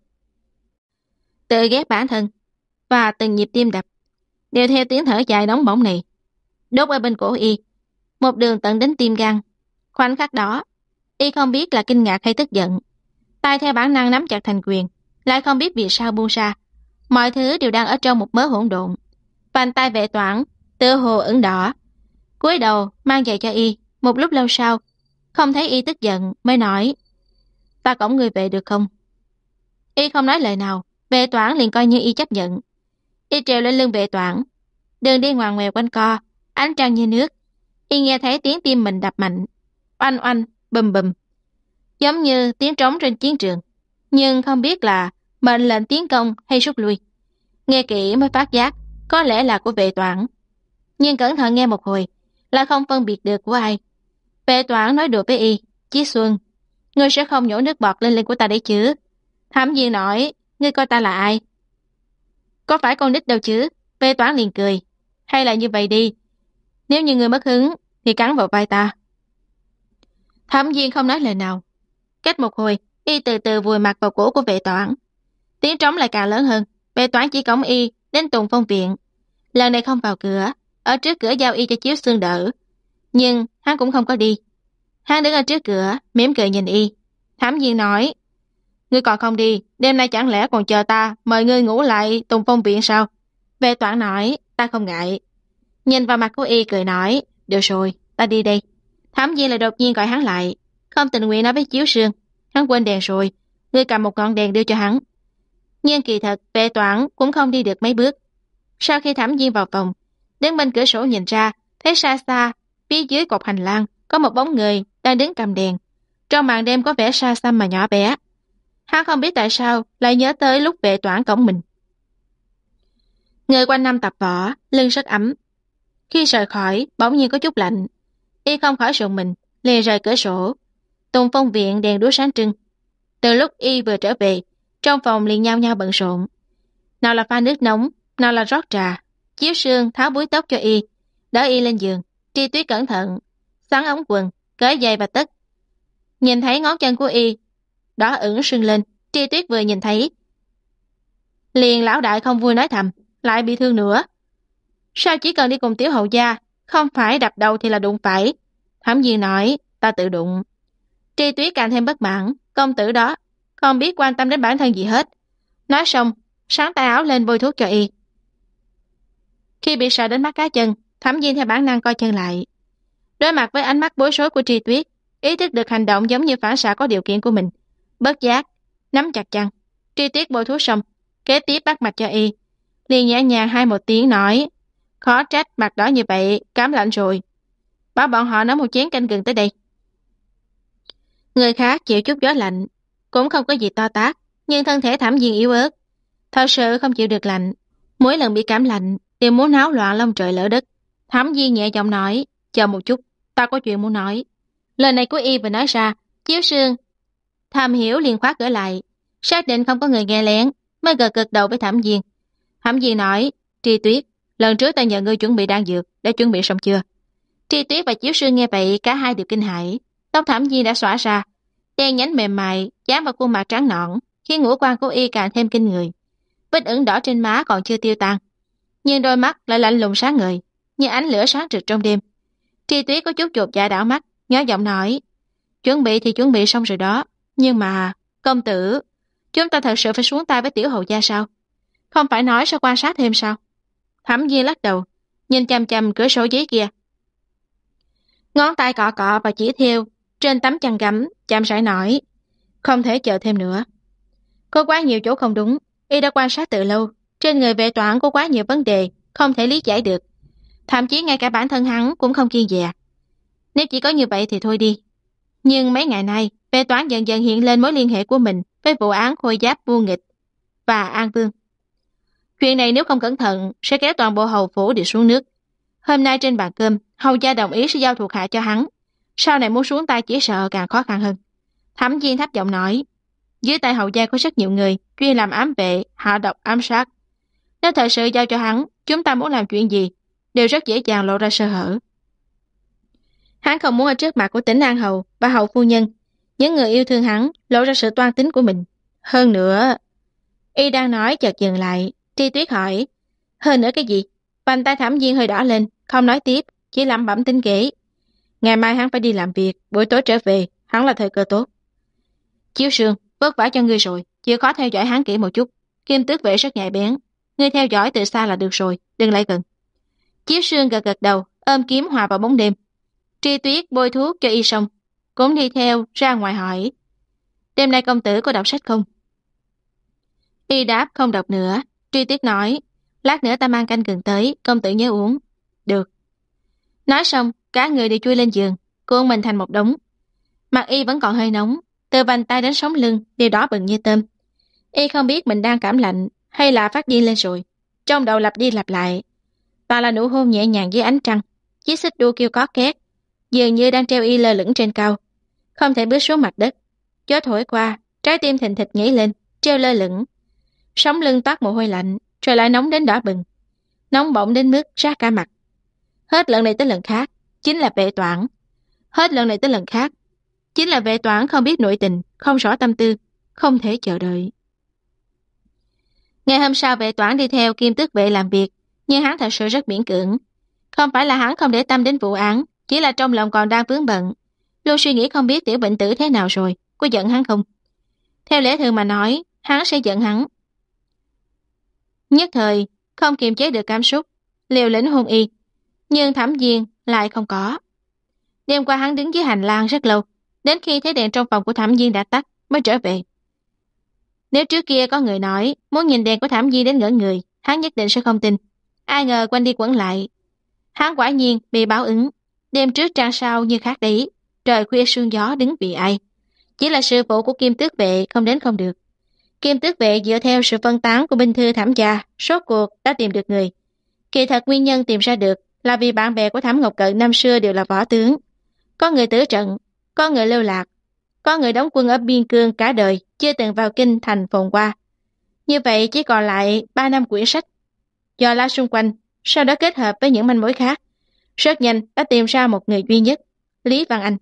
tự ghét bản thân và từng nhịp tim đập đều theo tiếng thở dài nóng bỏng này đốt ở bên cổ y, một đường tận đến tim gan. Khoảnh khắc đó, y không biết là kinh ngạc hay tức giận, tay theo bản năng nắm chặt thành quyền, lại không biết vì sao buông ra. Mọi thứ đều đang ở trong một mớ hỗn độn. Bàn tay Vệ Toán tựa hồ ửng đỏ, cúi đầu mang giày cho y. Một lúc lâu sau, không thấy y tức giận, mới nói, ta cõng người về được không? Y không nói lời nào. Vệ Toán liền coi như y chấp nhận. Y trèo lên lưng Vệ Toán, đường đi ngoằn ngoèo quanh co, ánh trăng như nước. Y nghe thấy tiếng tim mình đập mạnh, oanh oanh, bùm bùm, giống như tiếng trống trên chiến trường, nhưng không biết là mệnh lệnh tiến công hay rút lui. Nghe kỹ mới phát giác có lẽ là của Vệ Toán, nhưng cẩn thận nghe một hồi là không phân biệt được của ai. Vệ Toán nói đùa với y, Chí Xuân, ngươi sẽ không nhổ nước bọt lên lưng của ta đấy chứ? Thẩm Di nói, ngươi coi ta là ai? Có phải con nít đâu chứ? Vệ Toán liền cười, hay là như vậy đi, nếu như ngươi mất hứng thì cắn vào vai ta. Thẩm Di không nói lời nào. Cách một hồi, y từ từ vùi mặt vào cổ của Vệ Toán. Tiếng trống lại càng lớn hơn. Vệ Toán chỉ cõng y đến Tùng Phong viện. Lần này không vào cửa, ở trước cửa giao y cho Chiếu Xương đỡ. Nhưng hắn cũng không có đi. Hắn đứng ở trước cửa, mỉm cười nhìn y. Thám viên nói, ngươi còn không đi, đêm nay chẳng lẽ còn chờ ta mời ngươi ngủ lại Tùng Phong viện sao? Vệ toán nói, ta không ngại. Nhìn vào mặt của y cười nói, được rồi, ta đi đây. Thám viên lại đột nhiên gọi hắn lại, không tình nguyện nói với Chiếu Sương, hắn quên đèn rồi, ngươi cầm một ngọn đèn đưa cho hắn. Nhưng kỳ thật, vệ toán cũng không đi được mấy bước. Sau khi thám viên vào phòng, đứng bên cửa sổ nhìn ra, thấy xa xa, phía dưới cột hành lang, có một bóng người đang đứng cầm đèn. Trong màn đêm có vẻ xa xăm mà nhỏ bé. Hắn không biết tại sao lại nhớ tới lúc vệ toán cổng mình. Người quanh năm tập võ, lưng rất ấm. Khi rời khỏi, bỗng nhiên có chút lạnh. Y không khỏi rùng mình, liền rời cửa sổ. Tùng Phong viện đèn đuốc sáng trưng. Từ lúc y vừa trở về, trong phòng liền nhao nhao bận rộn. Nào là pha nước nóng, nào là rót trà. Chiếu Sương tháo búi tóc cho y, đỡ y lên giường. Tri Tuyết cẩn thận xắn ống quần, cởi giày và tất. Nhìn thấy ngón chân của y đỏ ửng sưng lên, Tri Tuyết vừa nhìn thấy liền lão đại không vui nói thầm, lại bị thương nữa. Sao chỉ cần đi cùng tiểu hầu gia, không phải đập đầu thì là đụng phải. Thẩm viên nói, ta tự đụng. Tri Tuyết càng thêm bất mãn, công tử đó không biết quan tâm đến bản thân gì hết. Nói xong, sáng tay áo lên bôi thuốc cho y. Khi bị sợ đến mắt cá chân, Thẩm viên theo bản năng coi chân lại. Đối mặt với ánh mắt bối rối của Tri Tuyết, ý thức được hành động giống như phản xạ có điều kiện của mình. Bất giác nắm chặt chân. Tri Tuyết bôi thuốc xong, kế tiếp bắt mạch cho y, liền nhẹ nhàng hai một tiếng nói, khó trách mặt đỏ như vậy, cảm lạnh rồi. Bảo bọn họ nấu một chén canh gừng tới đây. Người khác chịu chút gió lạnh, cũng không có gì to tát, nhưng thân thể Thẩm viên yếu ớt, thật sự không chịu được lạnh. Mỗi lần bị cảm lạnh, đều muốn náo loạn lông trời lỡ đất. Thẩm viên nhẹ giọng nói, chờ một chút, ta có chuyện muốn nói. Lời này của y vừa nói ra, Chiếu Sương Tham hiểu liền khóa cửa lại, xác định không có người nghe lén, mới gật gật đầu với Thẩm viên. Thẩm viên nói, Tri Tuyết, lần trước ta nhờ ngươi chuẩn bị đan dược, đã chuẩn bị xong chưa? Tri Tuyết và Chiếu Sương nghe vậy, cả hai đều kinh hãi. Tóc Thẩm viên đã xõa ra, đen nhánh mềm mại, dán vào khuôn mặt trắng nõn, khiến ngũ quan của y càng thêm kinh người. Vết ửng đỏ trên má còn chưa tiêu tan, nhưng đôi mắt lại lạnh lùng sáng ngời, như ánh lửa sáng rực trong đêm. Tri Tuyết có chút chột dạ đảo mắt, nhỏ giọng nói, chuẩn bị thì chuẩn bị xong rồi đó, nhưng mà, công tử, chúng ta thật sự phải xuống tay với tiểu hầu gia sao? Không phải nói sẽ quan sát thêm sao? Thẩm viên lắc đầu, nhìn chằm chằm cửa sổ giấy kia. Ngón tay cọ cọ và chỉ theo trên tấm chăn gấm, chậm rãi nói, không thể chờ thêm nữa. Có quá nhiều chỗ không đúng, y đã quan sát từ lâu, trên người vệ toán có quá nhiều vấn đề, không thể lý giải được. Thậm chí ngay cả bản thân hắn cũng không kiêng dè. Nếu chỉ có như vậy thì thôi đi. Nhưng mấy ngày nay, vệ toán dần dần hiện lên mối liên hệ của mình với vụ án Khôi Giáp Vô Nghịch và An Vương. Chuyện này nếu không cẩn thận sẽ kéo toàn bộ hầu phủ đi xuống nước. Hôm nay trên bàn cơm, hầu gia đồng ý sẽ giao thuộc hạ cho hắn. Sau này muốn xuống tay chỉ sợ càng khó khăn hơn. Thẩm viên thấp giọng nói, dưới tay hầu gia có rất nhiều người chuyên làm ám vệ, hạ độc ám sát. Nếu thật sự giao cho hắn, chúng ta muốn làm chuyện gì đều rất dễ dàng lộ ra sơ hở. Hắn không muốn ở trước mặt của Tĩnh An hầu và hầu phu nhân, những người yêu thương hắn, lộ ra sự toan tính của mình. Hơn nữa, y đang nói chợt dừng lại. Tri Tuyết hỏi, hơn nữa cái gì? Vành tay Thẩm viên hơi đỏ lên, không nói tiếp, chỉ lẩm bẩm tính kế. Ngày mai hắn phải đi làm việc, buổi tối trở về, hắn là thời cơ tốt. Chiếu Sương, vất vả cho ngươi rồi, chịu khó theo dõi hắn kỹ một chút. Kim Tước vệ rất nhạy bén, ngươi theo dõi từ xa là được rồi, đừng lại gần. Chiếu Sương gật gật đầu, ôm kiếm hòa vào bóng đêm. Tri Tuyết bôi thuốc cho y xong, cũng đi theo ra ngoài hỏi, đêm nay công tử có đọc sách không? Y đáp không đọc nữa. Tri Tuyết nói, lát nữa ta mang canh gừng tới, công tử nhớ uống. Được. Nói xong, cả người đều chui lên giường, cuộn mình thành một đống. Mặt y vẫn còn hơi nóng, từ vành tay đến sống lưng đều đỏ bừng như tôm. Y không biết mình đang cảm lạnh hay là phát điên lên rồi. Trong đầu lặp đi lặp lại, toàn là nụ hôn nhẹ nhàng dưới ánh trăng. Chiếc xích đu kêu có két, dường như đang treo y lơ lửng trên cao, không thể bước xuống mặt đất. Gió thổi qua, trái tim thình thịch nhảy lên, treo lơ lửng. Sống lưng toát mồ hôi lạnh, rồi lại nóng đến đỏ bừng, nóng bỏng đến mức rát cả mặt. Hết lần này tới lần khác, chính là Vệ Toản. Hết lần này tới lần khác, chính là Vệ Toản không biết nội tình, không rõ tâm tư, không thể chờ đợi. Ngày hôm sau Vệ Toản đi theo Kim Tước vệ làm việc, nhưng hắn thật sự rất miễn cưỡng. Không phải là hắn không để tâm đến vụ án, chỉ là trong lòng còn đang vướng bận. luôn suy nghĩ không biết tiểu bệnh tử thế nào rồi, có giận hắn không? Theo lẽ thường mà nói, hắn sẽ giận hắn. Nhất thời, không kiềm chế được cảm xúc, liều lĩnh hôn y, nhưng Thẩm Diên lại không có. Đêm qua hắn đứng dưới hành lang rất lâu, đến khi thấy đèn trong phòng của Thẩm Diên đã tắt mới trở về. Nếu trước kia có người nói muốn nhìn đèn của Thẩm Diên đến ngỡ người, hắn nhất định sẽ không tin. Ai ngờ quanh đi quẩn lại, hắn quả nhiên bị báo ứng. Đêm trước trăng sao như khác đấy, trời khuya sương gió đứng vì ai. Chỉ là sư phụ của Kim Tước Vệ không đến không được. Kim Tước Vệ dựa theo sự phân tán của binh thư Thẩm gia, rốt cuộc đã tìm được người. Kỳ thật nguyên nhân tìm ra được là vì bạn bè của Thẩm Ngọc Cận năm xưa đều là võ tướng. Có người tử trận, có người lưu lạc, có người đóng quân ở biên cương cả đời, chưa từng vào kinh thành phồn qua. Như vậy chỉ còn lại 3 năm quyển sách. Dò la xung quanh, sau đó kết hợp với những manh mối khác, rất nhanh đã tìm ra một người duy nhất, Lý Văn Anh.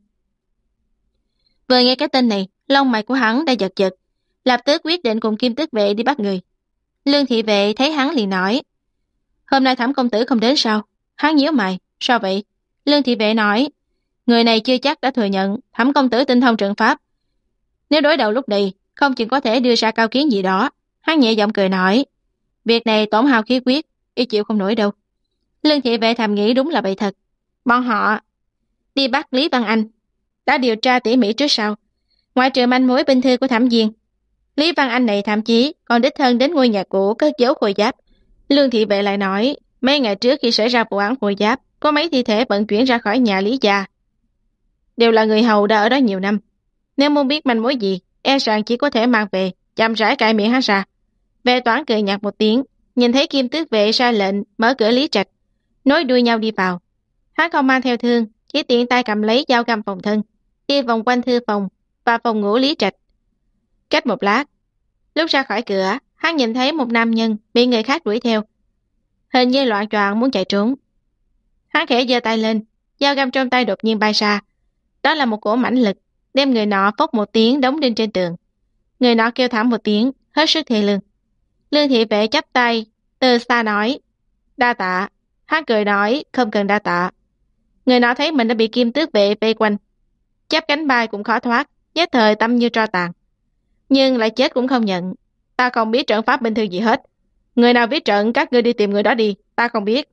Vừa nghe cái tên này, lông mày của hắn đã giật giật, lập tức quyết định cùng Kim Tước Vệ đi bắt người. Lương Thị Vệ thấy hắn liền nói, hôm nay Thẩm công tử không đến sao? Hắn nhíu mày, sao vậy? Lương Thị Vệ nói, người này chưa chắc đã thừa nhận Thẩm công tử tinh thông trận pháp. Nếu đối đầu lúc này, không chừng có thể đưa ra cao kiến gì đó. Hắn nhẹ giọng cười nói, việc này tổn hao khí quyết, y chịu không nổi đâu. Lương Thị Vệ thầm nghĩ đúng là vậy thật. Bọn họ đi bắt Lý Văn Anh đã điều tra tỉ mỉ trước sau, ngoại trừ manh mối binh thư của Thẩm Diên. Lý Văn Anh này thậm chí còn đích thân đến ngôi nhà cũ cất giấu khôi giáp. Lương Thị Vệ lại nói, mấy ngày trước khi xảy ra vụ án khôi giáp, có mấy thi thể vận chuyển ra khỏi nhà Lý gia, đều là người hầu đã ở đó nhiều năm. Nếu muốn biết manh mối gì, e rằng chỉ có thể mang về, chậm rãi cãi miệng hắn ra. Vệ Toán cười nhạt một tiếng, nhìn thấy Kim Tước Vệ ra lệnh mở cửa Lý Trạch, nối đuôi nhau đi vào. Hắn không mang theo thương, chỉ tiện tay cầm lấy dao găm phòng thân, đi vòng quanh thư phòng và phòng ngủ Lý Trạch. Cách một lát, lúc ra khỏi cửa, hắn nhìn thấy một nam nhân bị người khác đuổi theo, hình như loạn choạng muốn chạy trốn. Hắn khẽ giơ tay lên, dao găm trong tay đột nhiên bay ra. Đó là một cỗ mãnh lực, đem người nọ phốc một tiếng đóng đinh trên tường. Người nọ kêu thảm một tiếng, hết sức thê lương. Lương Thị Vệ chắp tay, từ xa nói, đa tạ. Hắn cười nói, không cần đa tạ. Người nọ thấy mình đã bị Kim Tước Vệ vây quanh, chắp cánh bay cũng khó thoát, nhất thời tâm như tro tàn. Nhưng lại chết cũng không nhận. Ta không biết trận pháp bình thường gì hết. Người nào viết trận, các ngươi đi tìm người đó đi, ta không biết.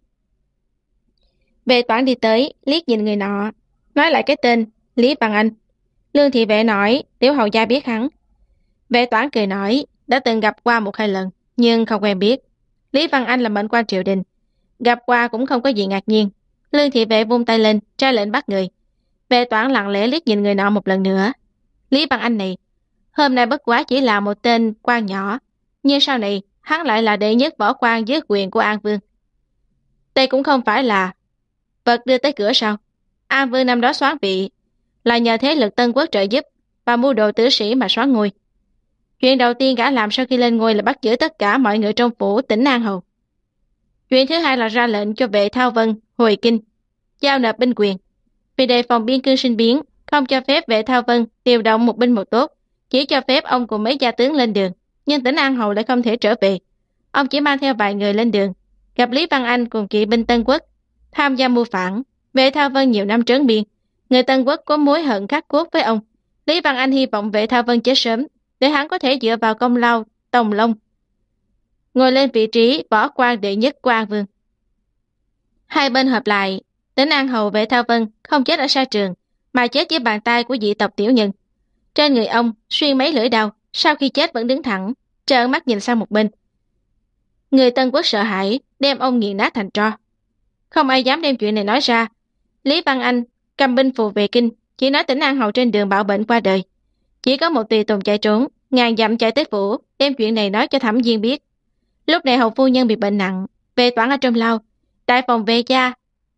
Vệ Toán đi tới, liếc nhìn người nọ, nói lại cái tên, Lý Văn Anh. Lương Thị Vệ nói, tiểu hầu gia biết hắn. Vệ Toán cười nói, đã từng gặp qua 1-2 lần, nhưng không quen biết. Lý Văn Anh là mệnh quan triều đình, gặp qua cũng không có gì ngạc nhiên. Lương Thị Vệ vung tay lên, ra lệnh bắt người. Vệ Toán lặng lẽ liếc nhìn người nọ một lần nữa. Lý Văn Anh này, hôm nay bất quá chỉ là một tên quan nhỏ, nhưng sau này hắn lại là đệ nhất võ quan dưới quyền của An Vương. Đây cũng không phải là vật đưa tới cửa sao? An Vương năm đó soán vị là nhờ thế lực Tân Quốc trợ giúp và mưu đồ tử sĩ mà soán ngôi. Chuyện đầu tiên gã làm sau khi lên ngôi là bắt giữ tất cả mọi người trong phủ tỉnh An Hầu. Chuyện thứ hai là ra lệnh cho vệ Thao Vân hồi kinh, giao nộp binh quyền. Vì đề phòng biên cương sinh biến, không cho phép vệ Thao Vân điều động một binh một tốt, chỉ cho phép ông cùng mấy gia tướng lên đường, nhưng tỉnh An Hầu lại không thể trở về. Ông chỉ mang theo vài người lên đường, gặp Lý Văn Anh cùng kỵ binh Tân Quốc, tham gia mưu phản. Vệ Thao Vân nhiều năm trấn biên, người Tân Quốc có mối hận khắc cốt với ông. Lý Văn Anh hy vọng vệ Thao Vân chết sớm, để hắn có thể dựa vào công lao Tòng Long, ngồi lên vị trí võ quan đệ nhất của An Vương. Hai bên hợp lại, tỉnh An Hầu vệ Thao Vân không chết ở sa trường, mà chết dưới bàn tay của dị tộc tiểu nhân. Trên người ông xuyên mấy lưỡi đao, sau khi chết vẫn đứng thẳng, trợn mắt nhìn sang một bên. Người Tân Quốc sợ hãi, đem ông nghiền nát thành tro. Không ai dám đem chuyện này nói ra. Lý Văn Anh cầm binh phù về kinh, chỉ nói tỉnh An Hầu trên đường bạo bệnh qua đời. Chỉ có một tùy tùng chạy trốn, ngàn dặm chạy tới phủ, đem chuyện này nói cho Thẩm Diên biết. Lúc này hầu phu nhân bị bệnh nặng, Vệ Toán ở trong lao, đại phòng vệ gia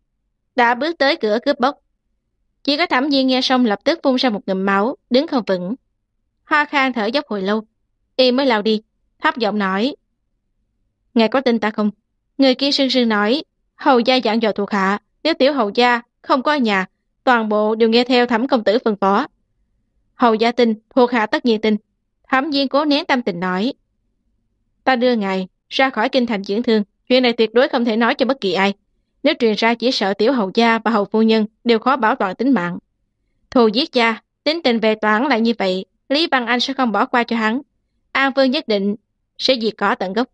đã bước tới cửa cướp bóc. Chỉ có Thẩm Diên nghe xong lập tức phun ra một ngụm máu, đứng không vững. Hoa Khang thở dốc hồi lâu, y mới lao đi, thấp giọng nói, ngài có tin ta không? Người kia sưng sưng nói, hầu gia dặn dò thuộc hạ, nếu tiểu hầu gia không có ở nhà, toàn bộ đều nghe theo Thẩm công tử phân phó. Hầu gia tin, thuộc hạ tất nhiên tin. Thẩm Diên cố nén tâm tình nói, ta đưa ngài ra khỏi kinh thành dưỡng thương, chuyện này tuyệt đối không thể nói cho bất kỳ ai. Nếu truyền ra chỉ sợ tiểu hầu gia và hầu phu nhân đều khó bảo toàn tính mạng. Thù giết cha, tính tình Vệ Toản lại như vậy, Lý Văn Anh sẽ không bỏ qua cho hắn. An Vương nhất định sẽ diệt cỏ tận gốc.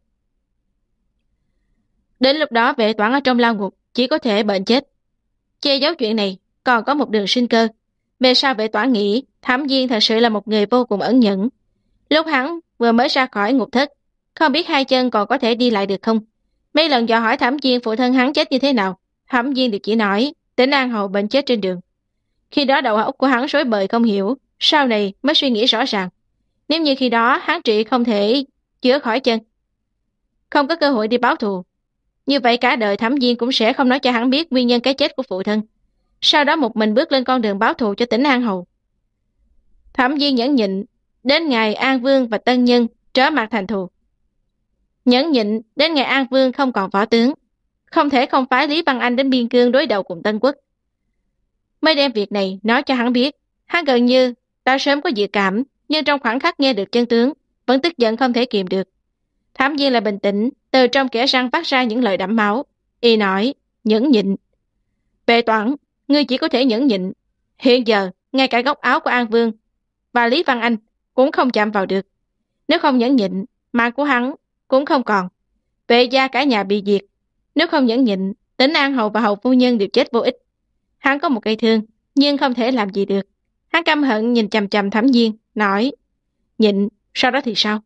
Đến lúc đó Vệ Toản ở trong lao ngục chỉ có thể bệnh chết. Che giấu chuyện này còn có một đường sinh cơ. Về sau Vệ Toản nghĩ Thẩm Viên thật sự là một người vô cùng ẩn nhẫn. Lúc hắn vừa mới ra khỏi ngục thất, không biết hai chân còn có thể đi lại được không. Mấy lần dò hỏi Thẩm Viên phụ thân hắn chết như thế nào, Thẩm Viên đều chỉ nói Tỉnh An Hầu bệnh chết trên đường. Khi đó đầu óc của hắn rối bời không hiểu, sau này mới suy nghĩ rõ ràng. Nếu như khi đó hắn trị không thể chữa khỏi chân, không có cơ hội đi báo thù, như vậy cả đời Thẩm Viên cũng sẽ không nói cho hắn biết nguyên nhân cái chết của phụ thân. Sau đó một mình bước lên con đường báo thù cho Tỉnh An Hầu. Thẩm Viên nhẫn nhịn đến ngày An Vương và Tân Nhân trở mặt thành thù. Nhẫn nhịn đến ngày An Vương không còn võ tướng, không thể không phái Lý Văn Anh đến biên cương đối đầu cùng Tân Quốc. Mới đem việc này nói cho hắn biết. Hắn gần như đã sớm có dự cảm, nhưng trong khoảnh khắc nghe được chân tướng, vẫn tức giận không thể kiềm được. Thẩm Viên là bình tĩnh, từ trong kẽ răng phát ra những lời đẫm máu. Y nói, nhẫn nhịn. Vệ Toản, ngươi chỉ có thể nhẫn nhịn. Hiện giờ, ngay cả góc áo của An Vương và Lý Văn Anh cũng không chạm vào được. Nếu không nhẫn nhịn, mạng của hắn cũng không còn. Vệ gia cả nhà bị diệt. Nếu không nhẫn nhịn, Tỉnh An Hầu và Hầu phu nhân đều chết vô ích. Hắn có một cây thương, nhưng không thể làm gì được. Hắn căm hận nhìn chằm chằm Thẩm Viên, nói, nhịn, sau đó thì sao?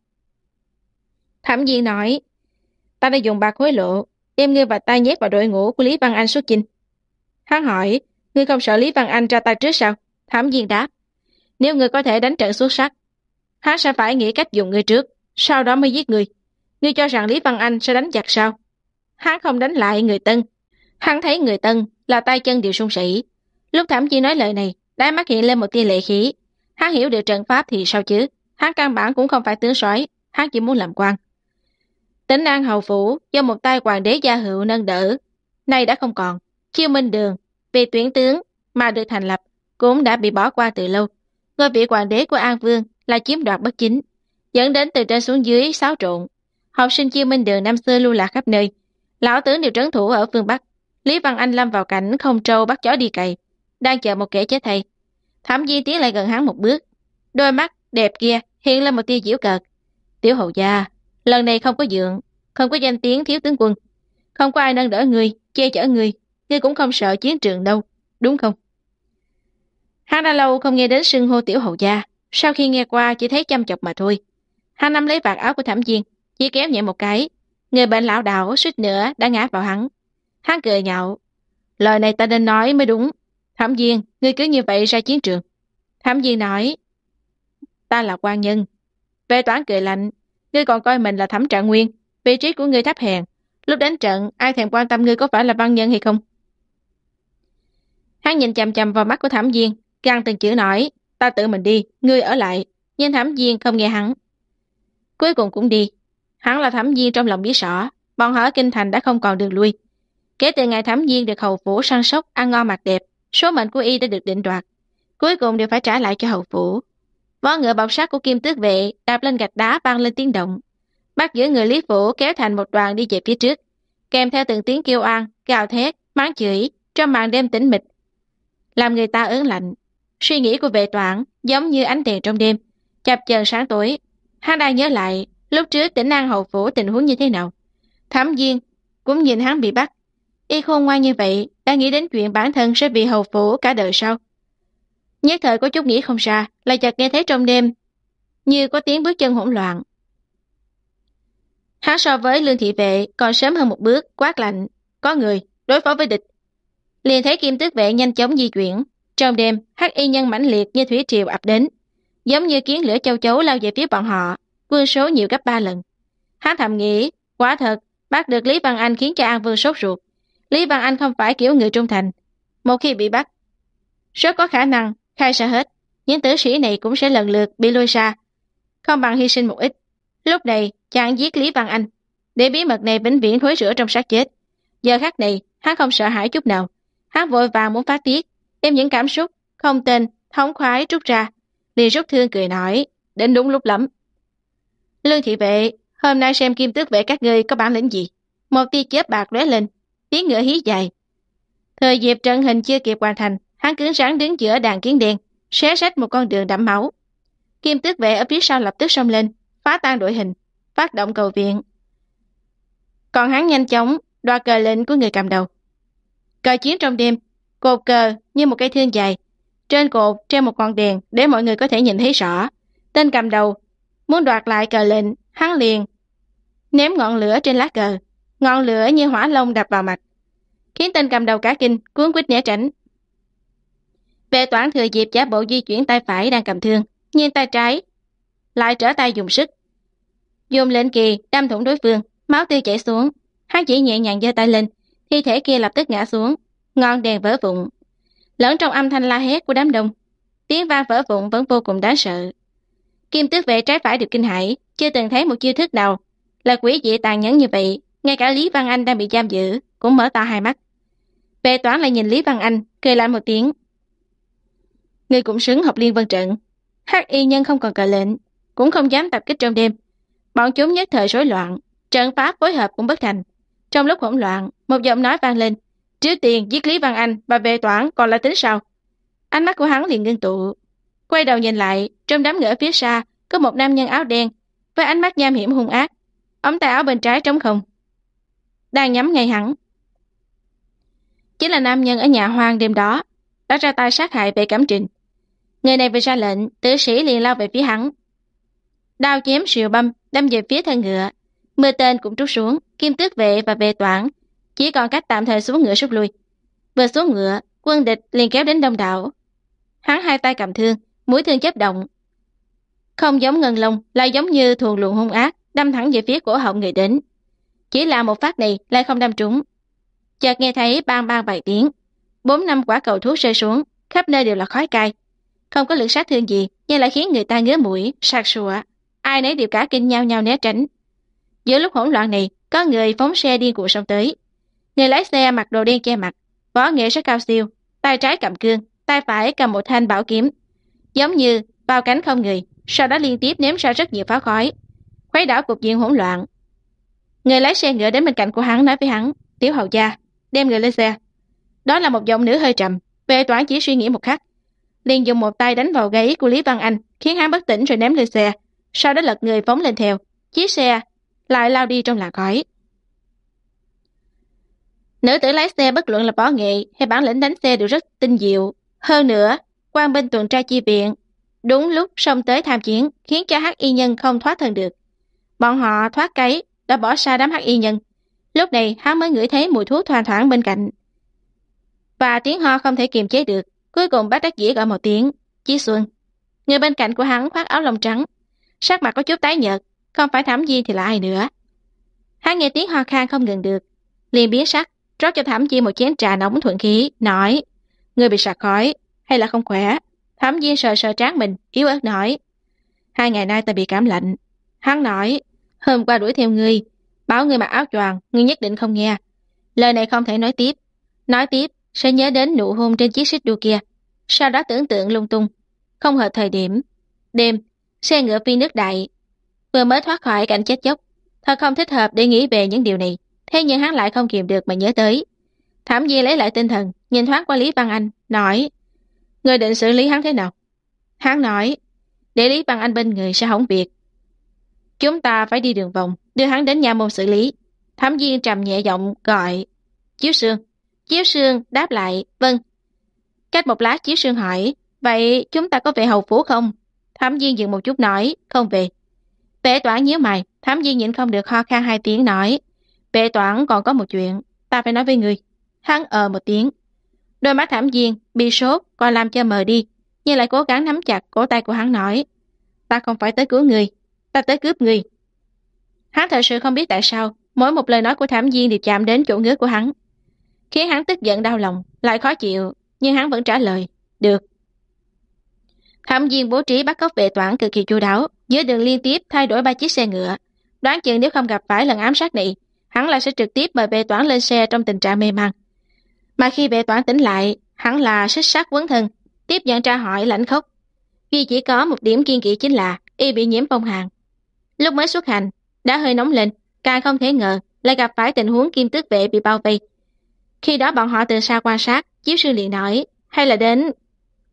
Thẩm Viên nói, ta đã dùng bạc hối lộ, đem ngươi và ta nhét vào đội ngũ của Lý Văn Anh xuất chinh. Hắn hỏi, ngươi không sợ Lý Văn Anh ra tay trước sao? Thẩm Viên đáp, nếu ngươi có thể đánh trận xuất sắc, hắn sẽ phải nghĩ cách dùng ngươi trước, sau đó mới giết ngươi. Ngươi cho rằng Lý Văn Anh sẽ đánh giặc sao? Hắn không đánh lại người Tân. Hắn thấy người Tân là tay chân đều sung sỉ. Lúc Thẩm Viên nói lời này, đáy mắt hiện lên một tia lệ khí. Hắn hiểu được trận pháp thì sao chứ? Hắn căn bản cũng không phải tướng soái, hắn chỉ muốn làm quan. Tỉnh An Hầu phủ do một tay hoàng đế Gia Hựu nâng đỡ, nay đã không còn. Chiêu Minh Đường vì tuyển tướng mà được thành lập cũng đã bị bỏ qua từ lâu. Ngôi vị hoàng đế của An Vương là chiếm đoạt bất chính, dẫn đến từ trên xuống dưới xáo trộn. Học sinh Chiêu Minh Đường năm xưa lưu lạc khắp nơi, lão tướng đều trấn thủ ở phương Bắc. Lý Văn Anh lâm vào cảnh không trâu bắt chó đi cày, đang chờ một kẻ chết thay. Thẩm Viên tiến lại gần hắn một bước, đôi mắt đẹp kia hiện lên một tia giễu cợt. Tiểu hầu gia, lần này không có dượng, không có danh tiếng thiếu tướng quân, không có ai nâng đỡ ngươi, che chở ngươi, ngươi cũng không sợ chiến trường đâu, đúng không? Hắn đã lâu không nghe đến xưng hô tiểu hầu gia, sau khi nghe qua chỉ thấy chăm chọc mà thôi. Hắn nắm lấy vạt áo của Thẩm Viên, chỉ kéo nhẹ một cái, người bệnh lão đảo suýt nữa đã ngã vào hắn. Hắn cười nhạo, lời này ta nên nói mới đúng. Thẩm Viên, ngươi cứ như vậy ra chiến trường. Thẩm Viên nói, ta là quan nhân. Vệ Toản cười lạnh, ngươi còn coi mình là Thẩm Trạng Nguyên, vị trí của ngươi thấp hèn, lúc đánh trận ai thèm quan tâm ngươi có phải là văn nhân hay không? Hắn nhìn chằm chằm vào mắt của Thẩm Viên, gằn từng chữ nói, ta tự mình đi, ngươi ở lại. Nhưng Thẩm Viên không nghe hắn. Cuối cùng cũng đi. Hắn là Thẩm Viên trong lòng biết rõ, bọn họ ở kinh thành đã không còn đường lui. Kể từ ngày Thẩm Viên được hầu phủ săn sóc, ăn ngon mặc đẹp, số mệnh của y đã được định đoạt, cuối cùng đều phải trả lại cho hầu phủ. Vó ngựa bọc sắt của Kim Tước vệ đạp lên gạch đá vang lên tiếng động, bắt giữa người Lý Phủ kéo thành một đoàn đi về phía trước, kèm theo từng tiếng kêu oan, gào thét, mắng chửi trong màn đêm tĩnh mịch, làm người ta ớn lạnh. Suy nghĩ của Vệ Toản giống như ánh đèn trong đêm, chập chờn sáng tối. Hắn đang nhớ lại lúc trước Tỉnh An hầu phủ tình huống như thế nào. Thẩm Viên cũng nhìn hắn bị bắt, y khôn ngoan như vậy, đã nghĩ đến chuyện bản thân sẽ bị hầu phủ cả đời sau. Nhất thời có chút nghĩ không ra, lại chợt nghe thấy trong đêm như có tiếng bước chân hỗn loạn. Hắn so với Lương thị vệ còn sớm hơn một bước, quát lạnh, có người đối phó với địch. Liền thấy Kim Tước vệ nhanh chóng di chuyển. Trong đêm, hắc y nhân mãnh liệt như thủy triều ập đến, giống như kiến lửa châu chấu lao về phía bọn họ, quân số nhiều gấp 3 lần. Hắn thầm nghĩ, quả thật bắt được Lý Văn Anh khiến cho An Vương sốt ruột. Lý Văn Anh không phải kiểu người trung thành, một khi bị bắt rất có khả năng khai ra hết. Những tử sĩ này cũng sẽ lần lượt bị lôi ra, không bằng hy sinh một ít. Lúc này chàng giết Lý Văn Anh, để bí mật này vĩnh viễn thối rữa trong xác chết. Giờ khắc này hắn không sợ hãi chút nào. Hắn vội vàng muốn phát tiết, đem những cảm xúc không tên thống khoái trút ra, liền rút thương cười nói, đến đúng lúc lắm. Lương thị vệ, hôm nay xem Kim Tước vệ các ngươi có bản lĩnh gì? Một tia chớp bạc lóe lên, tiếng ngựa hí dài. Thời dịp trận hình chưa kịp hoàn thành, hắn cứng rắn đứng giữa đàn kiến đen, xé rách một con đường đẫm máu. Kim Tước vệ ở phía sau lập tức xông lên, phá tan đội hình, phát động cầu viện. Còn hắn nhanh chóng đoạt cờ lệnh của người cầm đầu. Cờ chiến trong đêm, cột cờ như một cây thương dài, trên cột treo một con đèn để mọi người có thể nhìn thấy rõ. Tên cầm đầu muốn đoạt lại cờ lệnh, hắn liền ném ngọn lửa trên lá cờ, ngọn lửa như hỏa long đập vào mặt, khiến tên cầm đầu cả kinh, cuống quýt né tránh. Vệ Toản thừa dịp giả bộ di chuyển tay phải đang cầm thương, nhưng tay trái lại trở tay dùng sức, dùng lệnh kỳ đâm thủng đối phương, máu tươi chảy xuống. Hắn chỉ nhẹ nhàng giơ tay lên, thi thể kia lập tức ngã xuống, ngọn đèn vỡ vụn. Lẫn trong âm thanh la hét của đám đông, tiếng vang vỡ vụn vẫn vô cùng đáng sợ. Kim Tước vệ trái phải đều kinh hãi, chưa từng thấy một chiêu thức nào là quỷ dị tàn nhẫn như vậy. Ngay cả Lý Văn Anh đang bị giam giữ cũng mở to hai mắt. Vệ Toản lại nhìn Lý Văn Anh, cười lại một tiếng. Ngươi cũng xứng học Liên Vân trận. Hắc y nhân không còn cờ lệnh, cũng không dám tập kích trong đêm. Bọn chúng nhất thời rối loạn, trận pháp phối hợp cũng bất thành. Trong lúc hỗn loạn, một giọng nói vang lên. Trước tiên giết Lý Văn Anh và Vệ Toản còn là tính sao? Ánh mắt của hắn liền ngưng tụ. Quay đầu nhìn lại, trong đám người ở phía xa có một nam nhân áo đen với ánh mắt nham hiểm hung ác. Ống tay áo bên trái trống không, đang nhắm ngay hắn. Chính là nam nhân ở nhà hoang đêm đó đã ra tay sát hại Vệ Cẩm Trình. Người này vừa ra lệnh, tử sĩ liền lao về phía hắn. Đao chém rìu băm đâm về phía thân ngựa. Mưa tên cũng trút xuống. Kim Tước vệ và Vệ Toản chỉ còn cách tạm thời xuống ngựa rút lui. Vừa xuống ngựa, quân địch liền kéo đến đông đảo. Hắn hai tay cầm thương, mũi thương chớp động, không giống ngân long, lại giống như thuần luồng hung ác, đâm thẳng về phía cổ họng người đến. Chỉ là một phát này lại không đâm trúng. Chợt nghe thấy bang bang vài tiếng, 4-5 quả cầu thuốc rơi xuống, khắp nơi đều là khói cay. Không có lực sát thương gì, nhưng lại khiến người ta ngứa mũi, sặc sụa. Ai nấy đều cả kinh nhau nhau né tránh. Giữa lúc hỗn loạn này, có người phóng xe điên cuồng xông tới. Người lái xe mặc đồ đen che mặt, võ nghệ rất cao siêu, tay trái cầm cương, tay phải cầm một thanh bảo kiếm, giống như bao cánh không người, sau đó liên tiếp ném ra rất nhiều pháo khói, khuấy đảo cục diện hỗn loạn. Người lái xe ngựa đến bên cạnh của hắn nói với hắn, Tiểu hầu gia, đem người lên xe. Đó là một giọng nữ hơi trầm. Vệ Toản chỉ suy nghĩ một khắc, liền dùng một tay đánh vào gáy của Lý Văn Anh, khiến hắn bất tỉnh rồi ném lên xe, sau đó lật người phóng lên theo. Chiếc xe lại lao đi trong làn khói. Nữ tử lái xe bất luận là võ nghệ hay bản lĩnh đánh xe đều rất tinh diệu. Hơn nữa, quan binh tuần tra chi viện đúng lúc xông tới tham chiến, khiến cho hắc y nhân không thoát thân được. Bọn họ thoát cái đã bỏ xa đám hắc y nhân. Lúc này hắn mới ngửi thấy mùi thuốc thoang thoảng bên cạnh, và tiếng ho không thể kiềm chế được. Cuối cùng bác đắc dĩ gọi một tiếng, Chí Xuân. Người bên cạnh của hắn khoác áo lông trắng, sắc mặt có chút tái nhợt, không phải Thẩm Viên thì là ai nữa. Hắn nghe tiếng ho khan không ngừng được, liền biến sắc, rót cho Thẩm Viên một chén trà nóng thuận khí, nói, người bị sặc khói hay là không khỏe? Thẩm Viên sờ sờ trán mình, yếu ớt nói, 2 ngày nay ta bị cảm lạnh. Hắn nói, hôm qua đuổi theo ngươi, bảo ngươi mặc áo choàng, ngươi nhất định không nghe. Lời này không thể nói tiếp sẽ nhớ đến nụ hôn trên chiếc xích đua kia, sau đó tưởng tượng lung tung, không hợp thời điểm. Đêm, xe ngựa phi nước đại, vừa mới thoát khỏi cảnh chết chóc, thật không thích hợp để nghĩ về những điều này. Thế nhưng hắn lại không kiềm được mà nhớ tới. Thẩm Di lấy lại tinh thần, nhìn thoáng qua Lý Văn Anh, nói, ngươi định xử lý hắn thế nào? Hắn nói, để Lý Văn Anh bên người sẽ hỏng việc, chúng ta phải đi đường vòng, đưa hắn đến nha môn xử lý. Thẩm Viên trầm nhẹ giọng gọi, Chiếu Sương. Chiếu Sương đáp lại, vâng. Cách một lát Chiếu Sương hỏi, vậy chúng ta có về hầu phủ không? Thẩm Viên dừng một chút nói, không về. Vệ Toản nhíu mày, Thẩm Viên nhịn không được ho khan 2 tiếng nói, Vệ Toản còn có một chuyện, ta phải nói với ngươi. Hắn một tiếng. Đôi mắt Thẩm Viên bị sốt còn làm cho mờ đi, nhưng lại cố gắng nắm chặt cổ tay của hắn nói, ta không phải tới cứu ngươi, ta tới cướp ngươi. Hắn thật sự không biết tại sao mỗi một lời nói của Thẩm Viên đều chạm đến chỗ ngứa của hắn, khiến hắn tức giận đau lòng, lại khó chịu, nhưng hắn vẫn trả lời, được. Thẩm Viên bố trí bắt cóc Vệ Toản cực kỳ chu đáo, giữa đường liên tiếp thay đổi 3 chiếc xe ngựa. Đoán chừng nếu không gặp phải lần ám sát này, hắn lại sẽ trực tiếp mời Vệ Toản lên xe trong tình trạng mê man. Mà khi Vệ Toản tỉnh lại, hắn là xích sắt quấn thân, tiếp nhận tra hỏi lãnh khốc. Duy chỉ có một điểm kiêng kỵ chính là y bị nhiễm phong hàn. Lúc mới xuất hành đã hơi nóng lên, càng không thể ngờ lại gặp phải tình huống Kim Tước vệ bị bao vây. Khi đó bọn họ từ xa quan sát, Chiếu Sương liền nói, hay là đến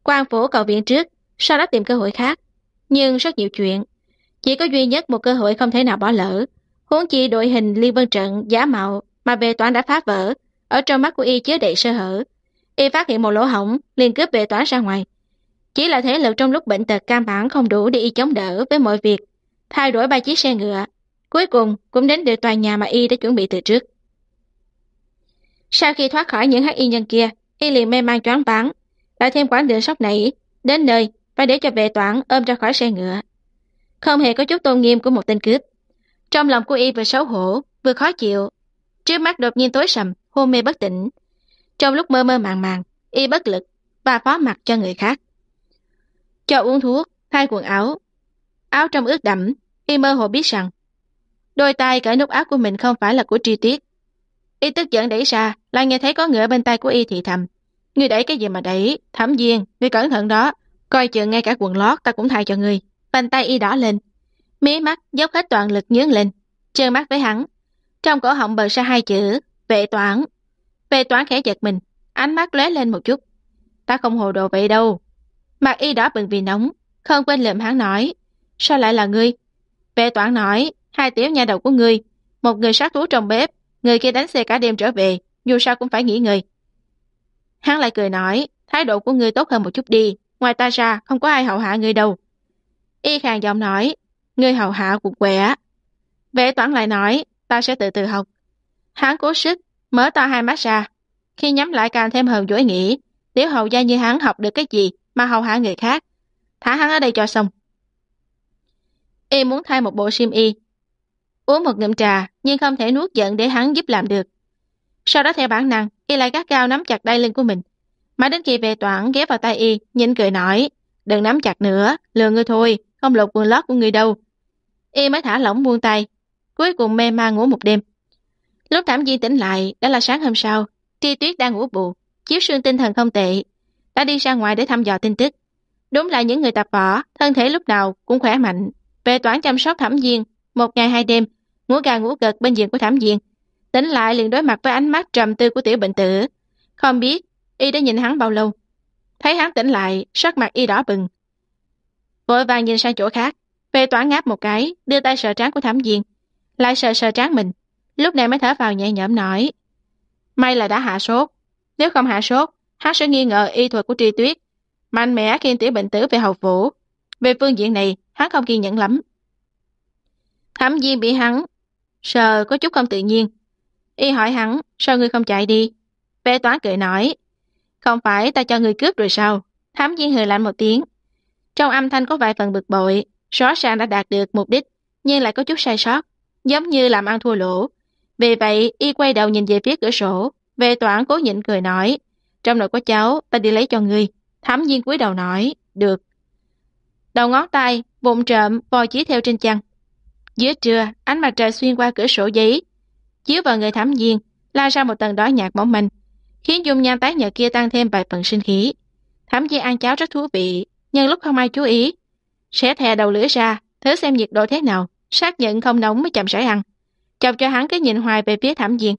Quan phủ cầu viện trước, sau đó tìm cơ hội khác. Nhưng rất nhiều chuyện, chỉ có duy nhất một cơ hội không thể nào bỏ lỡ. Huống chi đội hình Liên Vân Trận giả mạo mà bề toán đã phá vỡ, ở trong mắt của y chứa đầy sơ hở. Y phát hiện một lỗ hổng, liền cướp bề toán ra ngoài. Chỉ là thế lực trong lúc bệnh tật căn bản không đủ để y chống đỡ với mọi việc, thay đổi 3 chiếc xe ngựa, cuối cùng cũng đến được tòa nhà mà y đã chuẩn bị từ trước. Sau khi thoát khỏi những hắc y nhân kia, y liền mê man choáng váng, lại thêm quãng đường sốc nảy, đến nơi phải để cho bệ toán ôm ra khỏi xe ngựa. Không hề có chút tôn nghiêm của một tên cướp. Trong lòng của y vừa xấu hổ, vừa khó chịu, trước mắt đột nhiên tối sầm, hôn mê bất tỉnh. Trong lúc mơ mơ màng màng, y bất lực và phó mặc cho người khác. Cho uống thuốc, thay quần áo. Áo trong ướt đẫm, y mơ hồ biết rằng đôi tay cởi nút áo của mình không phải là của Tri Tuyết. Y tức giận đẩy ra, lại nghe thấy có người ở bên tay của y thì thầm: "Ngươi đẩy cái gì mà đẩy? Thẩm Viên, ngươi cẩn thận đó, coi chừng ngay cả quần lót ta cũng thay cho ngươi." Bàn tay y đỏ lên, mí mắt dốc hết toàn lực nhướng lên, trợn mắt với hắn. Trong cổ họng bật ra 2 chữ: "Vệ Toán." Vệ Toán khẽ giật mình, ánh mắt lóe lên một chút: "Ta không hồ đồ vậy đâu." Mặt y đỏ bừng vì nóng, không quên lườm hắn nói: "Sao lại là ngươi?" Vệ Toán nói: "Hai tiểu nha đầu của ngươi, một người sát thú trong bếp, người kia đánh xe cả đêm trở về, dù sao cũng phải nghỉ ngơi." Hắn lại cười nói: "Thái độ của ngươi tốt hơn một chút đi, ngoài ta ra không có ai hầu hạ ngươi đâu." Y khàn giọng nói: "Ngươi hầu hạ cuộc quẻ." Vệ Toán lại nói: "Ta sẽ từ từ học." Hắn cố sức mở to hai mắt ra, khi nhắm lại càng thêm hờn dỗi nghĩ: tiểu hầu gia như hắn học được cái gì mà hầu hạ người khác, thả hắn ở đây cho xong. Y muốn thay một bộ xiêm y, uống một ngụm trà nhưng không thể nuốt giận để hắn giúp làm được. Sau đó theo bản năng, y lại gắt gao nắm chặt đai lưng của mình, mãi đến khi Vệ Toán ghé vào tay y, nhịn cười nói: "Đừng nắm chặt nữa, lừa ngươi thôi, không lột quần lót của ngươi đâu." Y mới thả lỏng buông tay, cuối cùng mê man ngủ một đêm. Lúc Thẩm Viên tỉnh lại đã là sáng hôm sau. Tri Tuyết đang ngủ bù, chiếu sương tinh thần không tệ, đã đi ra ngoài để thăm dò tin tức. Đúng là những người tập võ, thân thể lúc nào cũng khỏe mạnh. Vệ Toán chăm sóc Thẩm Viên 1 ngày 2 đêm, ngủ gà ngủ gật bên giường của Thẩm Viên. Tỉnh lại liền đối mặt với ánh mắt trầm tư của tiểu bệnh tử. Không biết y đã nhìn hắn bao lâu. Thấy hắn tỉnh lại, sắc mặt y đỏ bừng, vội vàng nhìn sang chỗ khác. Vệ Toán ngáp một cái, đưa tay sờ trán của Thẩm Viên, lại sờ sờ trán mình, lúc này mới thở vào nhẹ nhõm nói: "May là đã hạ sốt, nếu không hạ sốt, hắn sẽ nghi ngờ y thuật của Tri Tuyết, mạnh mẽ khiêng tiểu bệnh tử về hầu phủ. Về phương diện này, hắn không kiên nhẫn lắm." Thẩm Viên bị hắn sờ có chút không tự nhiên. Y hỏi hắn: "Sao ngươi không chạy đi?" Vệ Toán cười nói: "Không phải ta cho ngươi cướp rồi sao?" Thẩm Viên hừ lạnh một tiếng, trong âm thanh có vài phần bực bội. Rõ ràng đã đạt được mục đích, nhưng lại có chút sai sót, giống như làm ăn thua lỗ. Vì vậy, y quay đầu nhìn về phía cửa sổ. Vệ Toán cố nhịn cười nói: "Trong nồi có cháo, ta đi lấy cho ngươi." Thẩm Viên cúi đầu nói: "Được." Đầu ngón tay vụng trộm vò chỉ theo trên chăn. Giữa trưa, ánh mặt trời xuyên qua cửa sổ giấy chiếu vào người Thẩm Viên, la ra một tầng đỏ nhạt mỏng manh, khiến dung nhan tái nhợt kia tăng thêm vài phần sinh khí. Thẩm Viên ăn cháo rất thú vị, nhưng lúc không ai chú ý, sẽ thè đầu lưỡi ra thử xem nhiệt độ thế nào, xác nhận không nóng mới chậm rãi ăn, chọc cho hắn cứ nhìn hoài về phía Thẩm Viên.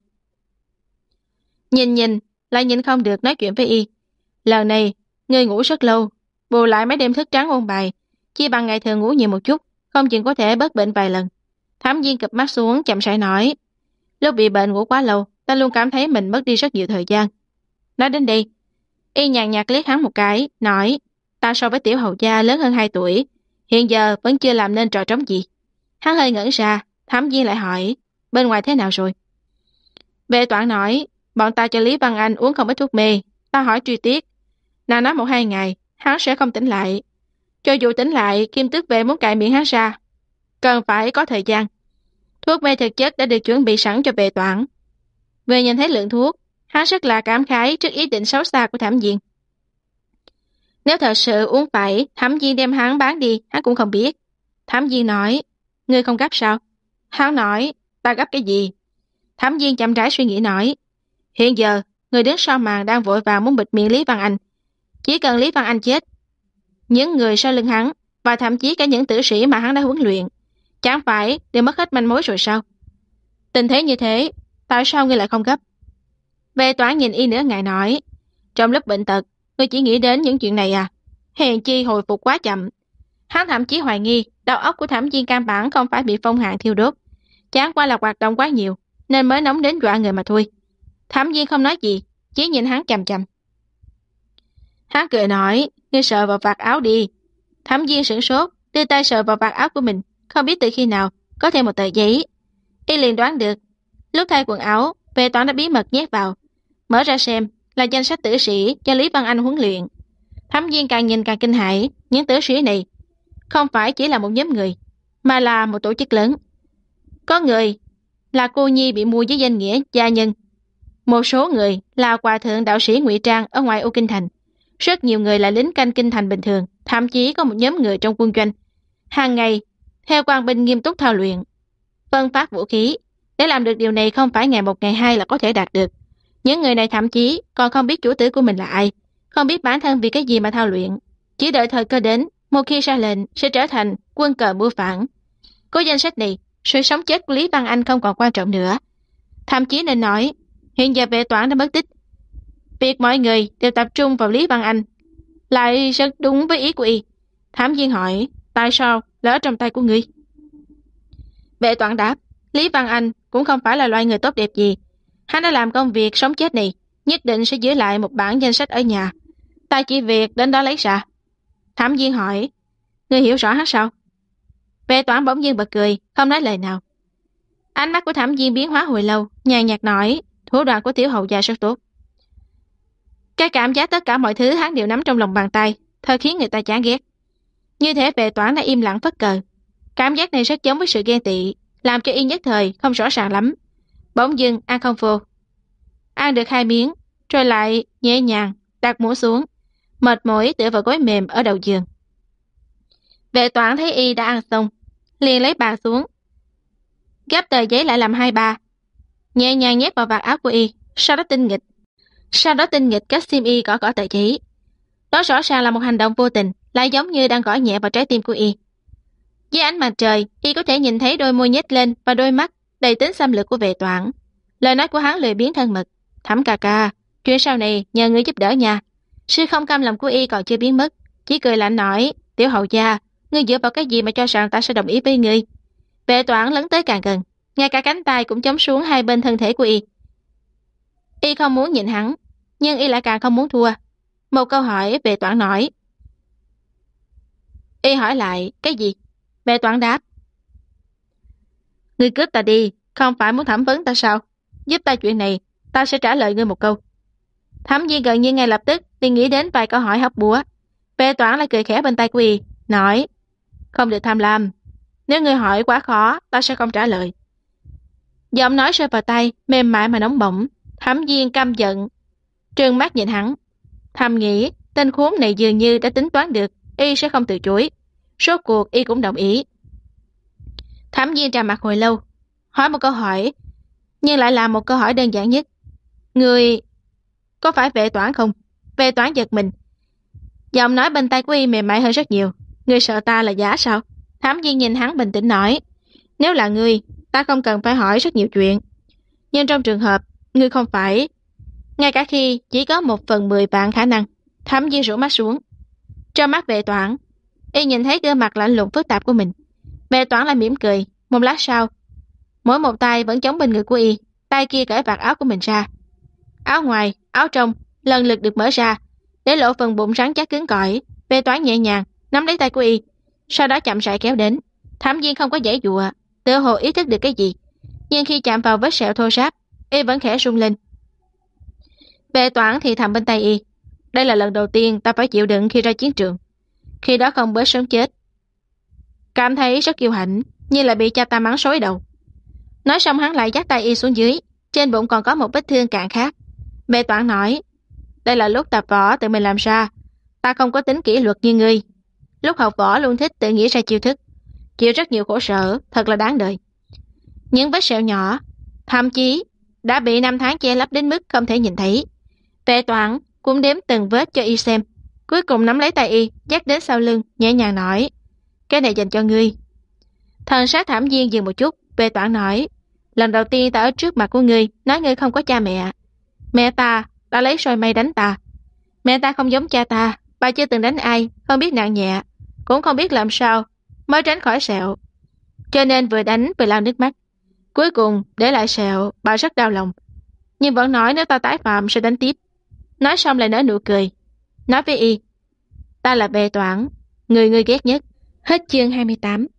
Nhìn lại nhìn không được nói chuyện với y. Lần này ngươi ngủ rất lâu, bù lại mấy đêm thức trắng ôn bài, chỉ bằng ngày thường ngủ nhiều một chút, không chừng có thể bớt bệnh vài lần. Thẩm Viên cụp mắt xuống chậm rãi nói: "Lúc bị bệnh ngủ quá lâu, ta luôn cảm thấy mình mất đi rất nhiều thời gian." Nói đến đây, y nhàn nhạt liếc hắn một cái, nói: "Ta so với tiểu hầu gia lớn hơn 2 tuổi, hiện giờ vẫn chưa làm nên trò trống gì." Hắn hơi ngẩn ra. Thẩm Viên lại hỏi: "Bên ngoài thế nào rồi?" Vệ Toán nói: "Bọn ta cho Lý Văn Anh uống không ít thuốc mê, ta hỏi Tri Tuyết, nàng nói 1-2 ngày hắn sẽ không tỉnh lại. Cho dù tỉnh lại, Kim Tước Vệ muốn cạy miệng hắn ra, cần phải có thời gian. Thuốc mê thực chất đã được chuẩn bị sẵn cho Vệ Toán." Về nhìn thấy lượng thuốc, hắn rất là cảm khái trước ý định xấu xa của Thẩm Viên. Nếu thật sự uống phải, Thẩm Viên đem hắn bán đi, hắn cũng không biết. Thẩm Viên nói: "Ngươi không gấp sao?" Hắn nói: "Ta gấp cái gì?" Thẩm Viên chậm rãi suy nghĩ nói: "Hiện giờ, người đứng sau màn đang vội vàng muốn bịt miệng Lý Văn Anh. Chỉ cần Lý Văn Anh chết, những người sau lưng hắn, và thậm chí cả những tử sĩ mà hắn đã huấn luyện, chẳng phải đều mất hết manh mối rồi sao? Tình thế như thế, tại sao ngươi lại không gấp?" Vệ Toán nhìn y nửa ngày nói: "Trong lúc bệnh tật, ngươi chỉ nghĩ đến những chuyện này à?" hèn chi hồi phục quá chậm. Hắn thậm chí hoài nghi đầu óc của Thẩm Viên căn bản không phải bị phong hàn thiêu đốt, chẳng qua là hoạt động quá nhiều nên mới nóng đến dọa người mà thôi. Thẩm Viên không nói gì, chỉ nhìn hắn chằm chằm. Hắn cười nói, ngươi sờ vào vạt áo đi. Thẩm Viên sửng sốt, đưa tay sờ vào vạt áo của mình, không biết từ khi nào có thêm một tờ giấy. Y liền đoán được, lúc thay quần áo, Vệ Toản đã bí mật nhét vào. Mở ra xem, là danh sách tử sĩ do Lý Văn Anh huấn luyện. Thẩm Viên càng nhìn càng kinh hãi, những tử sĩ này không phải chỉ là một nhóm người, mà là một tổ chức lớn. Có người là cô nhi bị mua với danh nghĩa gia nhân, một số người là hòa thượng đạo sĩ ngụy trang ở ngoài ô kinh thành, rất nhiều người là lính canh kinh thành bình thường, thậm chí có một nhóm người trong quân doanh. Hàng ngày, theo quan binh nghiêm túc thao luyện, phân phát vũ khí. Để làm được điều này không phải ngày một ngày hai là có thể đạt được. Những người này thậm chí còn không biết chủ tử của mình là ai, không biết bản thân vì cái gì mà thao luyện. Chỉ đợi thời cơ đến, một khi ra lệnh sẽ trở thành quân cờ mưu phản. Có danh sách này, sự sống chết của Lý Văn Anh không còn quan trọng nữa. Thậm chí nên nói, hiện giờ Vệ Toản đã mất tích. Việc mọi người đều tập trung vào Lý Văn Anh lại rất đúng với ý của y. Thẩm Viên hỏi, tại sao lỡ trong tay của ngươi? Vệ Toản đáp, Lý Văn Anh cũng không phải là loại người tốt đẹp gì. Hắn đã làm công việc sống chết này, nhất định sẽ giữ lại một bản danh sách ở nhà. Ta chỉ việc đến đó lấy ra. Thẩm Viên hỏi, ngươi hiểu rõ hắn sao? Vệ Toản bỗng nhiên bật cười, không nói lời nào. Ánh mắt của Thẩm Viên biến hóa hồi lâu, nhàn nhạt nói, thủ đoạn của tiểu hầu gia rất tốt. Cái cảm giác tất cả mọi thứ hắn đều nắm trong lòng bàn tay, thật khiến người ta chán ghét. Như thế Vệ Toản đã im lặng phất cờ. Cảm giác này rất giống với sự ghen tị, làm cho y nhất thời không rõ ràng lắm. Bỗng dưng ăn không vô. Ăn được 2 miếng, rồi lại nhẹ nhàng đặt muỗng xuống, mệt mỏi tựa vào gối mềm ở đầu giường. Vệ Toản thấy y đã ăn xong, liền lấy bàn xuống, gấp tờ giấy lại làm 2-3, nhẹ nhàng nhét vào vạt áo của y, sau đó tinh nghịch cách xiêm y gõ tờ giấy. Đó rõ ràng là một hành động vô tình, lại giống như đang gõ nhẹ vào trái tim của y. Dưới ánh mặt trời, y có thể nhìn thấy đôi môi nhếch lên và đôi mắt đầy tính xâm lược của Vệ Toản. Lời nói của hắn lười biếng thân mật, Thẩm ca ca, chuyện sau này nhờ ngươi giúp đỡ nha. Sự không cam lòng của y còn chưa biến mất, chỉ cười lạnh nói, tiểu hầu gia, ngươi dựa vào cái gì mà cho rằng ta sẽ đồng ý với ngươi? Vệ Toản lấn tới càng gần, ngay cả cánh tay cũng chống xuống hai bên thân thể của y. Y không muốn nhìn hắn, nhưng y lại càng không muốn thua. Một câu hỏi, Vệ Toản nói. Y hỏi lại, cái gì? Vệ Toản đáp, ngươi cướp ta đi, không phải muốn thẩm vấn ta sao? Giúp ta chuyện này, ta sẽ trả lời ngươi một câu. Thẩm Viên gần như ngay lập tức liền nghĩ đến vài câu hỏi hóc búa. Vệ Toản lại cười khẽ bên tay của y, nói, không được tham lam, nếu ngươi hỏi quá khó, ta sẽ không trả lời. Giọng nói rơi vào tay, mềm mại mà nóng bỏng. Thẩm Viên căm giận, trừng mắt nhìn hắn, thầm nghĩ tên khốn này dường như đã tính toán được y sẽ không từ chối. Rốt cuộc y cũng đồng ý. Thẩm Viên trầm mặc hồi lâu, hỏi một câu hỏi, nhưng lại là một câu hỏi đơn giản nhất. Người có phải Vệ Toản không? Vệ Toản giật mình. Giọng nói bên tay của y mềm mại hơn rất nhiều. Ngươi sợ ta là giả sao? Thẩm Viên nhìn hắn bình tĩnh nói, nếu là ngươi, ta không cần phải hỏi rất nhiều chuyện. Nhưng trong trường hợp ngươi không phải, ngay cả khi chỉ có 1/10 vạn khả năng. Thẩm Viên rũ mắt xuống. Trong mắt Vệ Toản, y nhìn thấy gương mặt lạnh lùng phức tạp của mình. Vệ Toản lại mỉm cười. Một lát sau, mỗi một tay vẫn chống bên người của y, tay kia cởi vạt áo của mình ra. Áo ngoài, áo trong lần lượt được mở ra, để lộ phần bụng rắn chắc cứng cỏi. Vệ Toản nhẹ nhàng nắm lấy tay của y, sau đó chậm rãi kéo đến. Thẩm Viên không có giãy giụa, tựa hồ ý thức được cái gì, nhưng khi chạm vào vết sẹo thô ráp, y vẫn khẽ rung lên. Vệ Toản thì thầm bên tay y, đây là lần đầu tiên ta phải chịu đựng khi ra chiến trường, khi đó không bớt sống chết, cảm thấy rất kiêu hãnh, như là bị cha ta mắng xối đầu. Nói xong hắn lại dắt tay y xuống dưới, trên bụng còn có một vết thương cạn khác. Vệ Toản nói, đây là lúc tập võ tự mình làm ra, ta không có tính kỷ luật như ngươi. Lúc học võ luôn thích tự nghĩ ra chiêu thức, chịu rất nhiều khổ sở, thật là đáng đời. Những vết sẹo nhỏ, thậm chí đã bị 5 tháng che lấp đến mức không thể nhìn thấy. Vệ Toản cũng đếm từng vết cho y xem, cuối cùng nắm lấy tay y, dắt đến sau lưng, nhẹ nhàng nói, cái này dành cho ngươi. Thần sắc Thẩm Viên dừng một chút. Vệ Toản nói, lần đầu tiên ta ở trước mặt của ngươi nói ngươi không có cha mẹ. Mẹ ta đã lấy roi mây đánh ta. Mẹ ta không giống cha ta, bà chưa từng đánh ai, không biết nặng nhẹ, cũng không biết làm sao mới tránh khỏi sẹo. Cho nên vừa đánh vừa lau nước mắt. Cuối cùng để lại sẹo, bà rất đau lòng. Nhưng vẫn nói nếu ta tái phạm sẽ đánh tiếp. Nói xong lại nở nụ cười. Nói với y, ta là Bệ Toản, người ngươi ghét nhất. Hết chương 28.